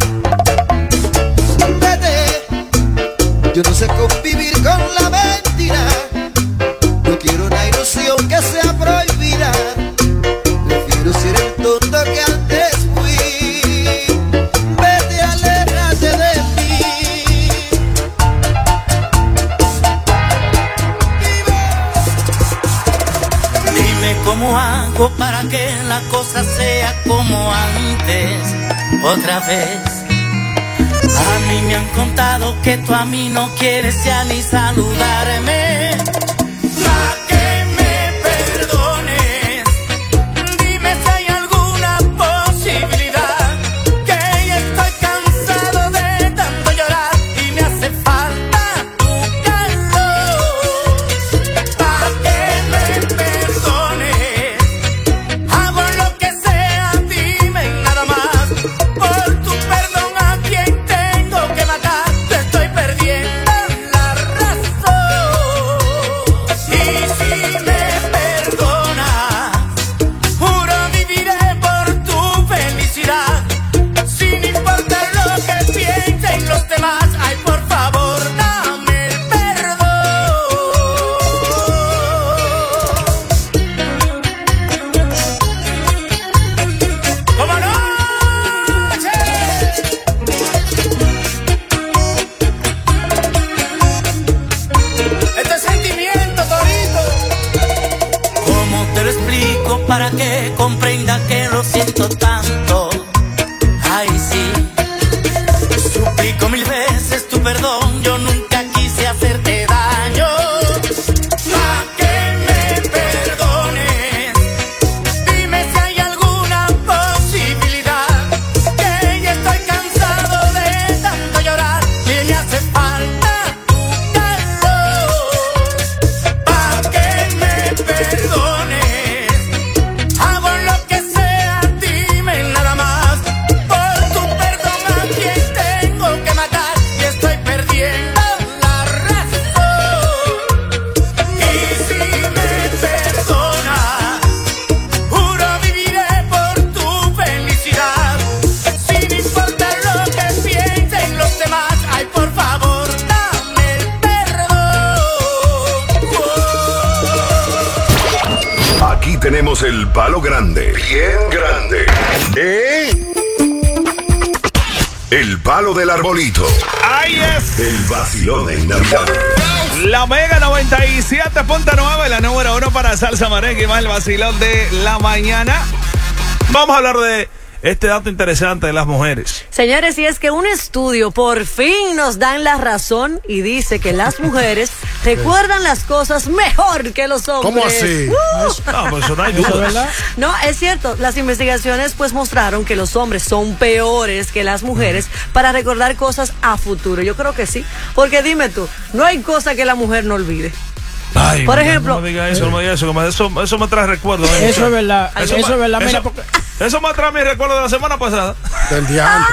Vete, yo no sé convivir con la mentira. No quiero una ilusión que sea prohibida. Prefiero ser el tonto que antes fui. Vete, aléjate de mí. Dime cómo hago para que la cosa sea como antes, otra vez. A mí me han contado que tú a mí no quieres ya ni saludarme. Pa' que me perdones, dime si hay alguna posibilidad, que ya estoy cansado de tanto llorar y me hace falta tu calor. Pa' que me perdones, hago lo que sea, dime nada más. Por tu perdón a quien tengo que matar, te estoy perdiendo la razón. Y si me perdonas, juro viviré por tu felicidad, sin importar lo que piensen los demás. Ay, por favor, dame el perdón. ¡Como noche! Este sentimiento, Torito. ¿Cómo te lo explico para que comprenda que lo siento tanto? Ay, sí. Suplico mil veces tu perdón, yo nunca quise hacerte daño. Pa' que me perdones, dime si hay alguna posibilidad, que ya estoy cansado de tanto llorar y me hace falta tu calor. Pa' que me perdones, hago lo que sea, dime nada más. Por tu perdón a quien tengo que matar y estoy perdiendo la razón. Y si me perdonas, juro viviré por tu felicidad, sin importar lo que piensen los demás. Ay, por favor, dame el perdón. Aquí tenemos el palo grande, bien grande. ¿Eh? El palo del arbolito. ¡Ahí es! El vacilón en Navidad. La Mega noventa y siete punto nueve, la número uno para salsa merengue y más el vacilón de la mañana. Vamos a hablar de este dato interesante de las mujeres. Señores, y es que un estudio por fin nos dan la razón y dice que las mujeres recuerdan las cosas mejor que los hombres. ¿Cómo así? Uh. No, pues eso no hay duda, ¿verdad? No, es cierto. Las investigaciones pues mostraron que los hombres son peores que las mujeres para recordar cosas a futuro. Yo creo que sí. Porque dime tú, no hay cosa que la mujer no olvide. Ay, Por mira, ejemplo, no me diga eso, no me diga eso, que me- eso, eso me trae recuerdos. ¿eh? Eso es verdad, eso, me- es verdad, mira, eso- porque... Eso me trae mi recuerdo de la semana pasada. Del diablo.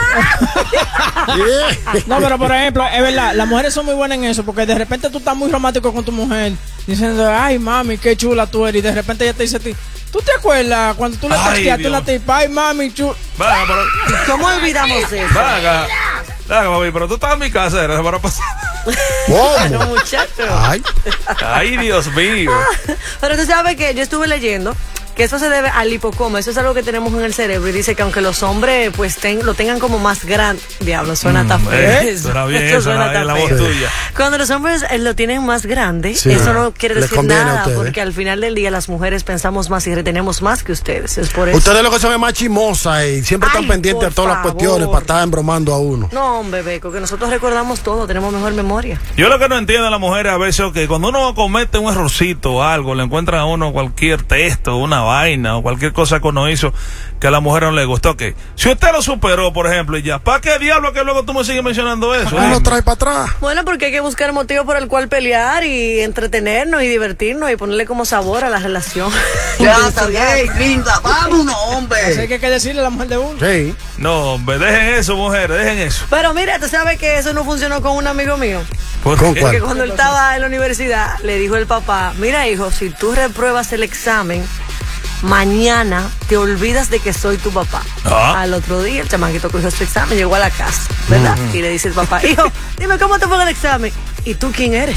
No, pero por ejemplo, es verdad, las mujeres son muy buenas en eso, porque de repente tú estás muy romántico con tu mujer, diciendo, ay mami, qué chula tú eres, y de repente ella te dice a ti, ¿tú te acuerdas cuando tú le Ay, texteaste a Dios. una tipa, ay mami, chula? Venga, pero. ¿Cómo olvidamos eso? Venga, venga, mami, pero tú estabas en mi casa, era la semana pasada. No, muchacho. Ay. Ay, Dios mío. Pero tú sabes que yo estuve leyendo que eso se debe al hipocoma, eso es algo que tenemos en el cerebro y dice que aunque los hombres pues ten- lo tengan como más grande, diablo, suena tan feo. Eh, eso. suena bien, Eso suena bien tan la feo. voz tuya. Cuando los hombres eh, lo tienen más grande, Sí. eso no quiere Les decir conviene a nada, ustedes. porque al final del día las mujeres pensamos más y retenemos más que ustedes, es por eso. Ustedes lo que son es más chimosas y siempre están Ay, pendientes por a todas las favor. cuestiones para estar embromando a uno. No, hombre, Beco, que nosotros recordamos todo, tenemos mejor memoria. Yo lo que no entiendo a las mujeres a veces es que cuando uno comete un errorcito o algo, le encuentran a uno cualquier texto, una vaina o cualquier cosa que uno hizo que a la mujer no le gustó. Que si usted lo superó, por ejemplo, y ya, ¿para qué diablo que luego tú me sigues mencionando eso? Uno lo trae para atrás. Bueno, porque hay que buscar motivos por el cual pelear y entretenernos y divertirnos y ponerle como sabor a la relación. Ya, está bien, linda, vámonos, hombre. Así que hay que decirle a la mujer de uno. Sí. No, hombre, dejen eso, mujeres, dejen eso. Pero mira, tú sabes que eso no funcionó con un amigo mío. ¿Por ¿Con qué? cuál? Porque cuando él estaba en la universidad, le dijo el papá, mira hijo, si tú repruebas el examen, mañana te olvidas de que soy tu papá. Ah. Al otro día el chamaquito cogió su examen, llegó a la casa, ¿verdad? Ujú. Y le dice el papá, hijo, dime cómo te fue el examen. ¿Y tú quién eres?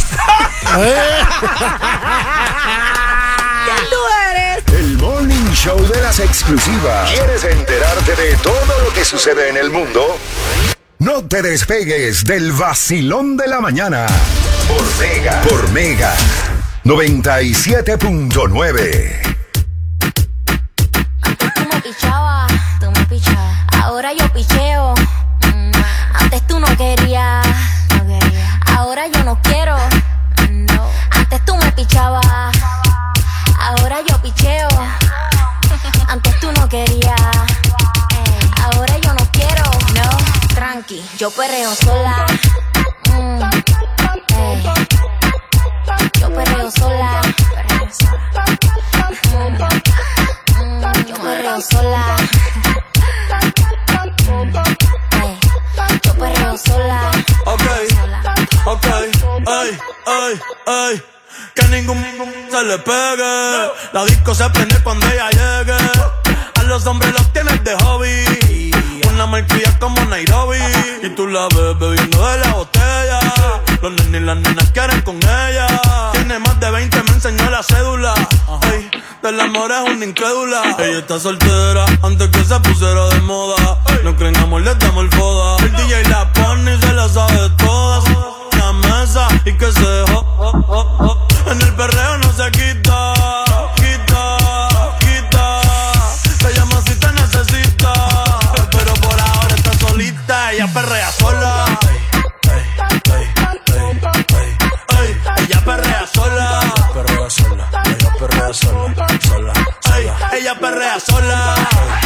¿Quién tú eres? El Morning Show de las exclusivas. ¿Quieres enterarte de todo lo que sucede en el mundo? No te despegues del vacilón de la mañana. Por Mega. Por Mega. noventa y siete punto nueve. Tú me pichabas, tú me pichabas. Ahora yo picheo. Mm, Antes tú no querías. No quería. Ahora yo no quiero. No. Antes tú me pichabas. Ahora yo picheo. Antes tú no querías. Ahora yo no quiero. No. Tranqui, yo perreo sola. Mm, ey. Yo perreo sola. Perreo sola. Mm, Yo perreo sola. Ey, Yo perreo sola. Ok, ok, ay, ay, ay. Que ningún se le pegue. La disco se prende cuando ella llegue. A los hombres los tienes de hobby. Una malcria como Nairobi. Y tú la ves bebiendo de la botella. Los nenes y las nenas quieren con ella. Tiene más de veinte, me enseñó la cédula. Ay, del amor es una incrédula. Ella está soltera antes que se pusiera de moda. No creen amor, le damos el foda. El D J la pone y se la sabe todas. La mesa y que se dejó. Oh, oh, oh. En el perreo no se quita. Quita, quita. Te llama si te necesita. Pero por ahora está solita. Ella perrea sola. Ey, ella perrea sola. Perrea sola. Ella perrea sola. Sola. Ey, ella perrea sola.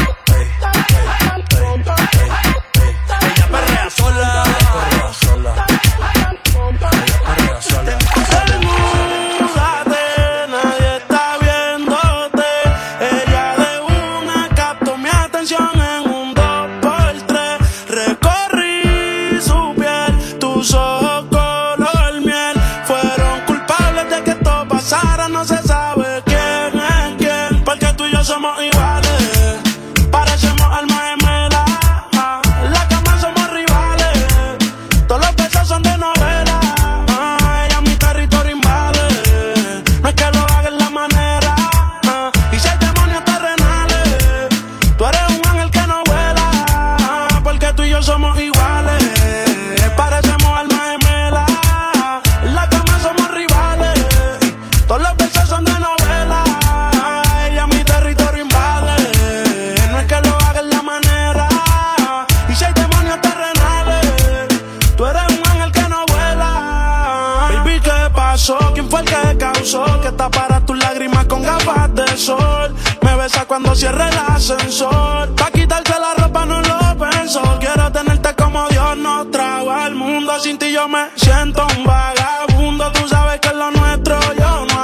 Ella perrea sola. Perrea sola. Ella perrea sola. Desnúdate, nadie está viéndote. Ella de una captó mi atención en un dos por tres. Recorrí su piel, tus ojos color miel. Fueron culpables de que esto pasara, no se sabe quién es quién. Porque tú y yo somos iguales. Parecemos almas gemelas. La cama somos rivales. Todos los besos son de novela. Ah, ella mi territorio invade. No es que lo haga en la manera. Ah, y si hay demonios terrenales, tú eres un ángel que no vuela. Ah, porque tú y yo somos iguales. Parecemos almas gemelas. La cama somos rivales. Todos los besos son de novela. Ah, ella mi territorio invade. No es que lo haga en la manera. Y si hay demonios terrenales, tú eres un ángel que no vuela. Baby, ¿qué pasó? ¿Quién fue el que causó que tapara tus lágrimas con gafas de sol? Me besa cuando cierre el ascensor. Pa' quitarte la ropa no lo pensó. Quiero tenerte como Dios nos trajo al mundo. Sin ti yo me siento un vagabundo. Tú sabes que es lo nuestro, yo no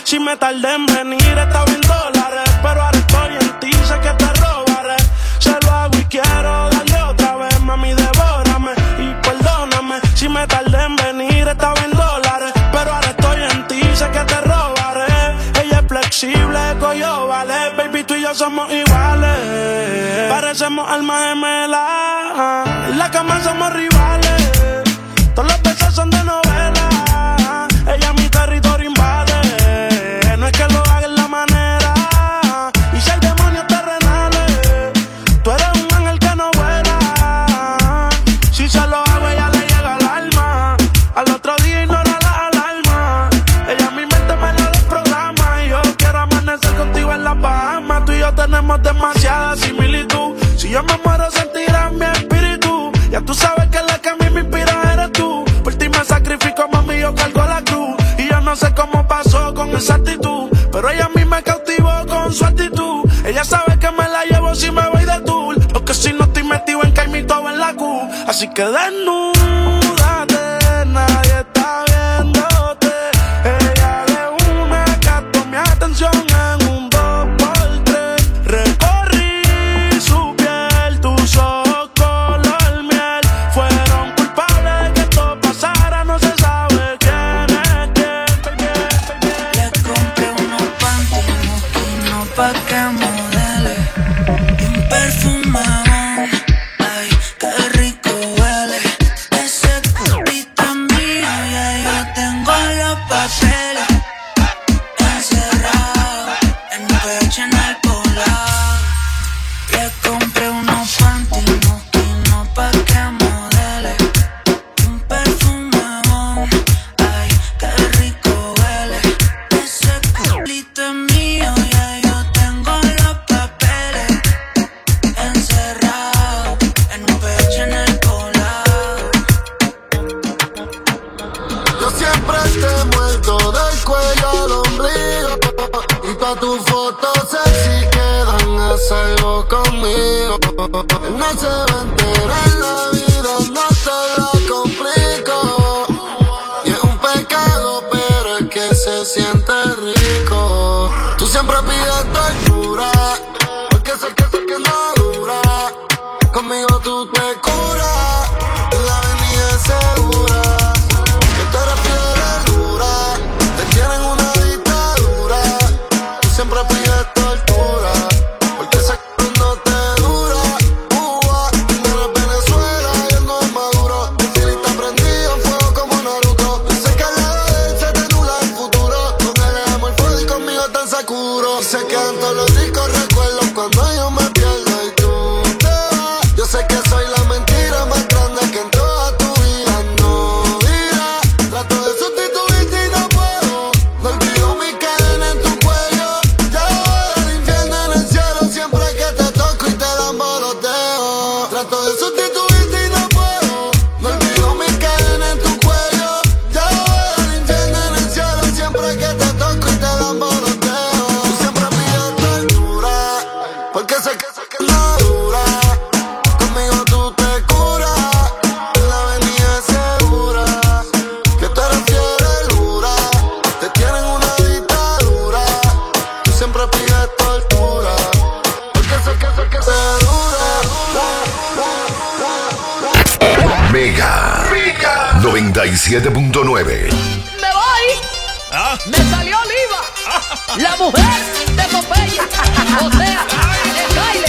Si me tardé en venir, estaba en dólares. Pero ahora estoy en ti, sé que te robaré. Se lo hago y quiero darle otra vez. Mami, devórame y perdóname. Si me tardé en venir, estaba en dólares. Pero ahora estoy en ti, sé que te robaré. Ella es flexible, coyo, vale. Baby, tú y yo somos iguales. Parecemos almas gemelas. En la cama somos rivales. Todos los besos son de novela. Ella mi territorio invade. No es que lo haga en la manera. Y si el demonio terrenales, tú eres un ángel que no vuela. Si se lo hago, ella le llega al alma. Al otro día ignora la alarma. Ella mi mente me la desprograma. Y yo quiero amanecer contigo en las Bahamas. Tú y yo tenemos demasiada similitud. Si yo me muero, sentirás mi espíritu. Ya tú sabes que la que a mí me inspira eres tú. Por ti me sacrifico, mami, yo cargo la cruz. Y yo no sé cómo pasó con esa actitud, pero ella a mí me cautivó con su actitud. Ella sabe que me la llevo si me voy de tour. Lo que si no estoy metido en caimito o en la Q. Así que desnúdate, nadie está viéndote. Ella de una captó mi atención en un dos por tres. Recorrí su piel, tus ojos color miel. Fueron culpables que esto pasara, no se sabe quién es quién. Le compré unos panties moquinos pa' que modele y un perfumado. Ay, qué rico huele. Ese culito es mío, ya yo tengo los papeles encerrados en un pecho en el polar. Le compré unos panties moquinos pa' que modele un perfumado. Ay, qué rico huele. Ese culito es mío, ya yo tengo los papeles encerrados en un pecho en el polar. Yo siempre te muerto del cuello al ombligo. Y pa' tu foto sexy quedan a salvo conmigo. No se va a enterar en la vida, no te lo complico. Y es un pecado, pero es que se siente rico. Tú siempre pides tortura, porque sé que sé que no dura. Conmigo tú te curas, y la avenida es segura. Que tú eres piedra dura, te tienen una dictadura. Tú siempre pides tortura, porque sé que no te dura. Cuba, no eres Venezuela, y él no es Maduro. El filita prendido en fuego como Naruto. Yo sé que al lado de él se te nubla el futuro. Con él es amor fuerte y conmigo tan Sakuro. Y se quedan todos los ricos recuerdos cuando yo me pierdo y tú te vas. Yo sé que soy la mentira más grande que entró a tu vida. No dirás, trato de sustituirte y no puedo. No olvido mi cadena en tu cuello. Ya voy al infierno en el cielo siempre que te toco y te dan boloteo. Trato de sustituirte y no puedo. No olvido mi cadena en tu cuello. Ya voy al infierno en el cielo siempre que te toco y te dan boloteo. Tú siempre pides tortura, porque sé que sé que no dura. Conmigo tú te curas, la avenida es segura. Que tú eres fiel y dura, te tienen una dictadura. Tú siempre pides tortura, porque sé que sé que te dura. Mega. noventa y siete punto nueve. Me voy. Me salió oliva. La mujer de Popeye. O sea, de Kyle.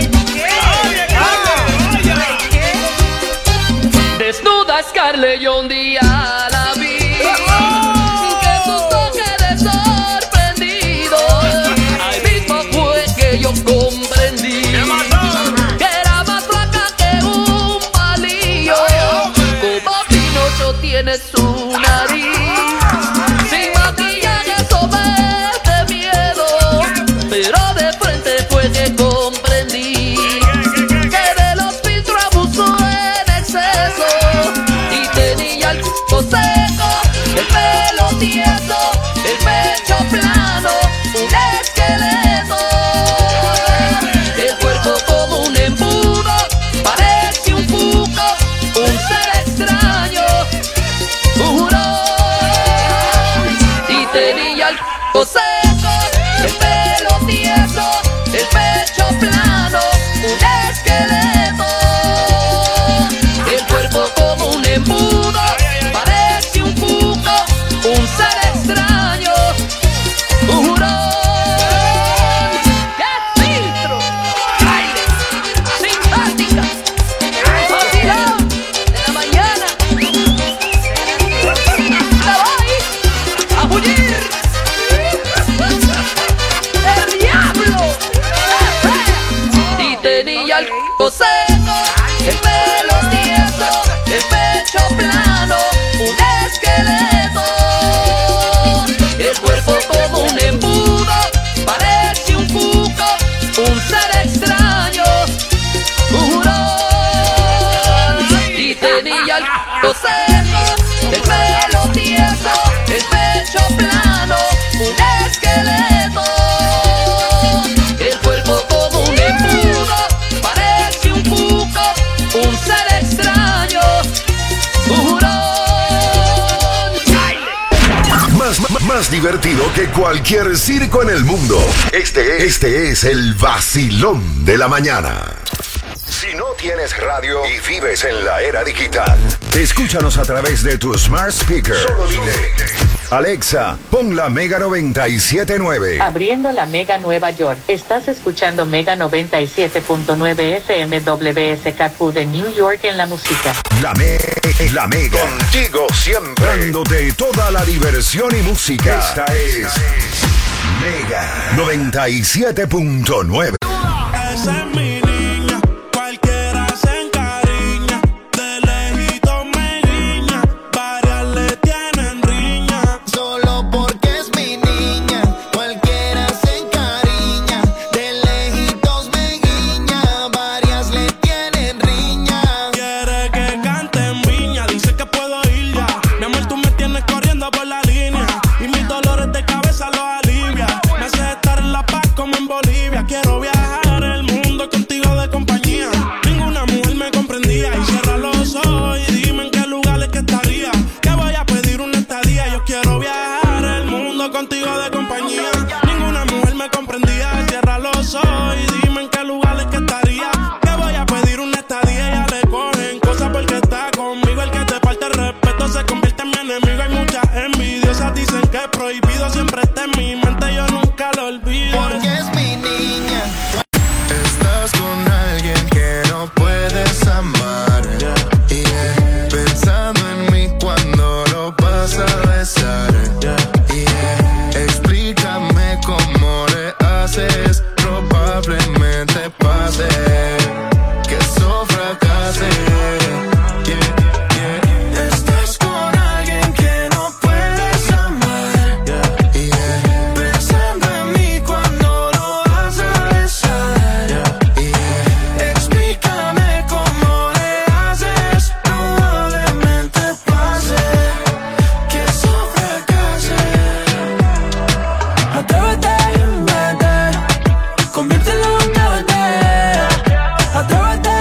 Desnuda Scarlett yo un día la vi. Que susto quedé sorprendido. Ahí mismo fue que yo comprendí que era más flaca que un palillo. Como Pinocho tiene su nariz. Sin maquillaje eso me de miedo. Pero de frente fue que comprendí que de los filtros abusó en exceso. Y tenía el cuerpo seco, el pelo tieso, el pecho plano, un esqueleto. El cuerpo como un embudo, parece un cuco, un ser extraño, juro. Y tenía el cuerpo tenía el c*** seco, el pelo tieso, el pecho plano, un esqueleto, el cuerpo como un embudo, parece un cuco, un ser extraño, jurón. Y tenía el c*** seco, el pelo tieso, el pecho plano, un esqueleto, el cuerpo como un embudo, parece un cuco, un ser extraño, jurón. Más, más, más divertido que cualquier circo en el mundo. Este, este es el vacilón de la mañana. Si no tienes radio y vives en la era digital, escúchanos a través de tu smart speaker. Solo dile: Alexa, pon la Mega noventa y siete punto nueve. Abriendo la Mega Nueva York. Estás escuchando Mega noventa y siete punto nueve F M W S K Q de New York en la música. La, me la Mega. Contigo siempre. Dándote toda la diversión y música. Esta es Mega noventa y siete punto nueve. Esa es mi niña, cualquiera se encariña, de lejito me guiña, varias le tienen riña. Solo porque es mi niña, cualquiera se encariña, de lejitos me guiña, varias le tienen riña. Quiere que cante en viña, dice que puedo ir ya. Mi amor, tú me tienes corriendo por la línea, y mis dolores de cabeza los alivia. Me hace estar en La Paz como en Bolivia. Quiero viajar el mundo contigo de compañía. Ninguna mujer me comprendía. Y cierra los ojos y dime en qué lugares que estaría. Que voy a pedir una estadía. Yo quiero viajar el mundo contigo de compañía. Ninguna mujer me comprendía. Cierra los ojos y dime en qué lugares que estaría. Que voy a pedir una estadía. Ya le cogen cosas porque está conmigo. El que te falta el respeto se convierte en mi enemigo. Hay muchas envidiosas, dicen que es prohibido. Siempre está en mi mente, yo nunca lo olvido. Porque es mi niña. Estás con alguien que no puedes amar. Yeah. Pensando en mí cuando lo vas a besar. Yeah. Explícame cómo le haces. Probablemente pase que eso fracase. Yeah, yeah. Estás con alguien que no puedes amar. Yeah. Pensando en mí cuando lo vas a besar. Yeah. Explícame cómo le haces. Probablemente pase que eso fracase. Atrévete, vete, conviértelo en vete. Atrévete,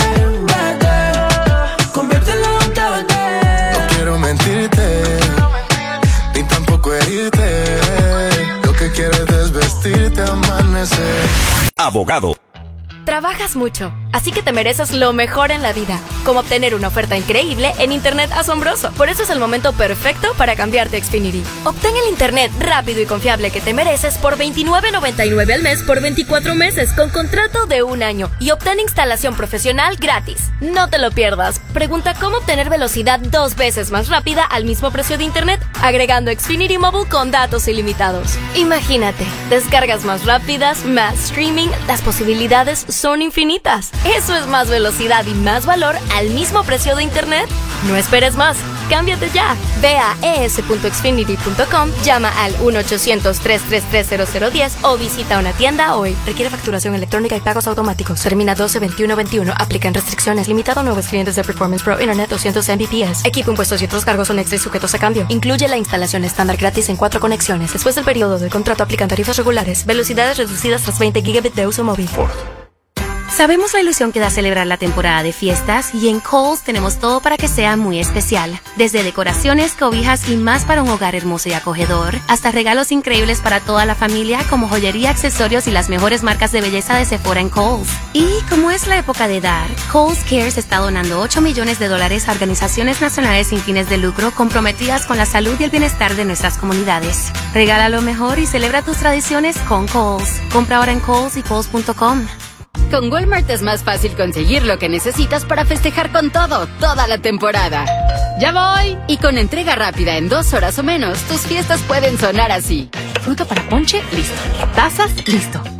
vete, conviértelo en vete. No quiero mentirte, ni tampoco herirte. Lo que quiero es desvestirte, amanecer. Abogado. Trabajas mucho, así que te mereces lo mejor en la vida, como obtener una oferta increíble en internet asombroso. Por eso es el momento perfecto para cambiarte a Xfinity. Obtén el internet rápido y confiable que te mereces por veintinueve noventa y nueve al mes por veinticuatro meses con contrato de un año y obtén instalación profesional gratis. No te lo pierdas. Pregunta cómo obtener velocidad dos veces más rápida al mismo precio de internet, agregando Xfinity Mobile con datos ilimitados. Imagínate, descargas más rápidas, más streaming, las posibilidades son infinitas. Eso es más velocidad y más valor al mismo precio de internet. No esperes más. Cámbiate ya. Ve a e s punto xfinity punto com, llama al uno ochocientos, tres tres tres, cero cero uno cero o visita una tienda hoy. Requiere facturación electrónica y pagos automáticos. Termina doce veintiuno veintiuno. Aplican restricciones. Limitado a nuevos clientes de Performance Pro Internet doscientos megabits. Equipo, impuestos y otros cargos son extra y sujetos a cambio. Incluye la instalación estándar gratis en cuatro conexiones. Después del periodo del contrato aplican tarifas regulares. Velocidades reducidas tras veinte gigabits de uso móvil. Sabemos la ilusión que da celebrar la temporada de fiestas y en Kohl's tenemos todo para que sea muy especial. Desde decoraciones, cobijas y más para un hogar hermoso y acogedor, hasta regalos increíbles para toda la familia como joyería, accesorios y las mejores marcas de belleza de Sephora en Kohl's. Y como es la época de dar, Kohl's Cares está donando ocho millones de dólares a organizaciones nacionales sin fines de lucro comprometidas con la salud y el bienestar de nuestras comunidades. Regala lo mejor y celebra tus tradiciones con Kohl's. Compra ahora en Kohl's y Kohl's punto com. Con Walmart es más fácil conseguir lo que necesitas para festejar con todo, toda la temporada. ¡Ya voy! Y con entrega rápida en dos horas o menos, tus fiestas pueden sonar así. Fruta para ponche, listo. Tazas, listo.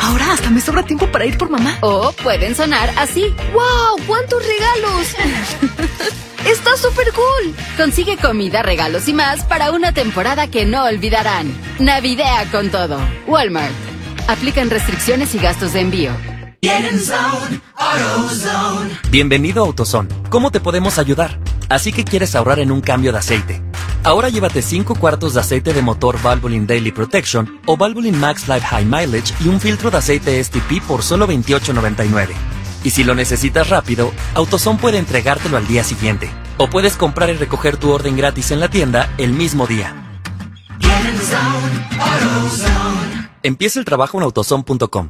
Ahora hasta me sobra tiempo para ir por mamá. O pueden sonar así. ¡Wow! ¡Cuántos regalos! ¡Está súper cool! Consigue comida, regalos y más para una temporada que no olvidarán. Navidea con todo. Walmart. Aplican restricciones y gastos de envío. Bienvenido a AutoZone. ¿Cómo te podemos ayudar? Así que quieres ahorrar en un cambio de aceite. Ahora llévate cinco cuartos de aceite de motor Valvoline Daily Protection o Valvoline Max Life High Mileage y un filtro de aceite S T P por solo veintiocho noventa y nueve. Y si lo necesitas rápido, AutoZone puede entregártelo al día siguiente. O puedes comprar y recoger tu orden gratis en la tienda el mismo día. Empieza el trabajo en AutoZone punto com.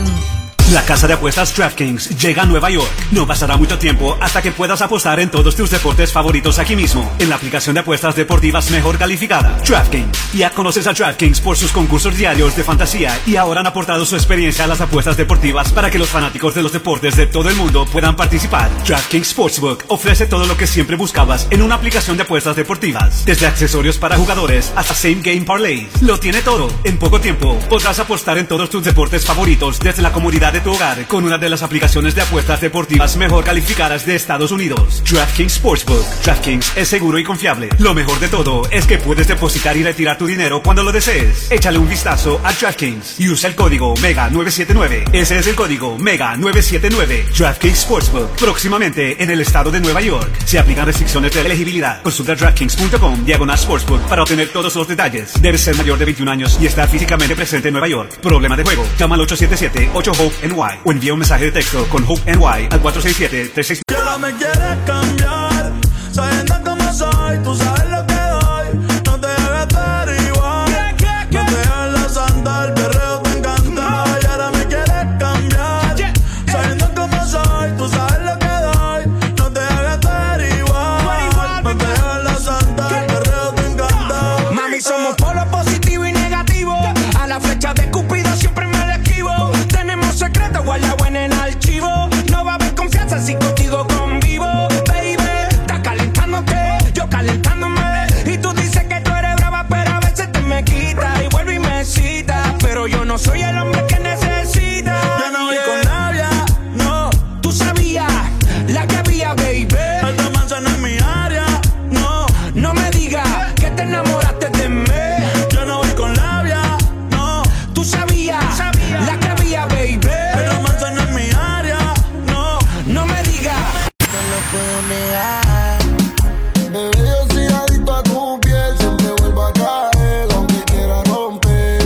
La casa de apuestas DraftKings llega a Nueva York. No pasará mucho tiempo hasta que puedas apostar en todos tus deportes favoritos aquí mismo, en la aplicación de apuestas deportivas mejor calificada, DraftKings. Ya conoces a DraftKings por sus concursos diarios de fantasía y ahora han aportado su experiencia a las apuestas deportivas para que los fanáticos de los deportes de todo el mundo puedan participar. DraftKings Sportsbook ofrece todo lo que siempre buscabas en una aplicación de apuestas deportivas, desde accesorios para jugadores hasta same game parlays. Lo tiene todo. En poco tiempo podrás apostar en todos tus deportes favoritos desde la comodidad de tu hogar con una de las aplicaciones de apuestas deportivas mejor calificadas de Estados Unidos, DraftKings Sportsbook. DraftKings es seguro y confiable. Lo mejor de todo es que puedes depositar y retirar tu dinero cuando lo desees. Échale un vistazo a DraftKings y usa el código MEGA nueve siete nueve. Ese es el código MEGA nueve siete nueve. DraftKings Sportsbook, próximamente en el estado de Nueva York. Se aplican restricciones de elegibilidad. Consulta DraftKings punto com diagonal Sportsbook para obtener todos los detalles. Debes ser mayor de veintiún años y estar físicamente presente en Nueva York. Problema de juego. Llama al ocho siete siete ocho HOPE N Y o envía un mensaje de texto con HOPE N Y al cuatro seis siete tres seis. Que ahora me quieres cambiar, sabiendo cómo soy, tú sabes lo que doy. No te debes estar igual, no te dejes la santa, el perreo te encanta. Y ahora me quieres cambiar, sabiendo cómo soy, tú sabes lo que doy. No te debes estar igual, no te dejes la santa, el perreo te encanta. Mami, somos polo positivo y negativo. A la flecha de Cupido siempre me la esquivo. Tenemos secretos guardados en el archivo. No va a haber confianza si contigo convivo. Baby, está calentándote, yo calentándome. Y tú dices que tú eres brava, pero a veces te me quitas y vuelve y me cita. Pero yo no soy el hombre que necesita. Yo no voy con labia, no. Tú sabías la que había, baby. Esta manzana es mi área, no. No me digas que te enamoraste de mí. Yo no voy con labia, no. Tú sabías la que había, baby. Esta manzana es mi área, no. No me digas. No lo puedo negar. Bebé, yo soy adicto a tu piel. Siempre vuelvo a caer, aunque quiera romper.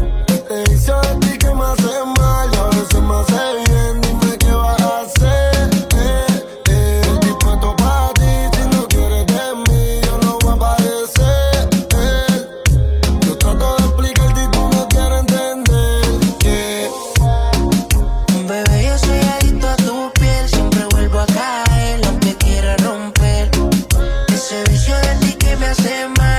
Este vicio de ti que me hace mal y a veces me hace bien. Dime qué vas a hacer. Eh, eh, dispuesto para ti. Si no quieres de mí, yo no voy a aparecer. Eh, yo trato de explicarte y tú no quieres entender. Yeah. Bebé, yo soy adicto a tu piel. Siempre vuelvo a caer, aunque quiera romper. Ese vicio de ti que me hace mal.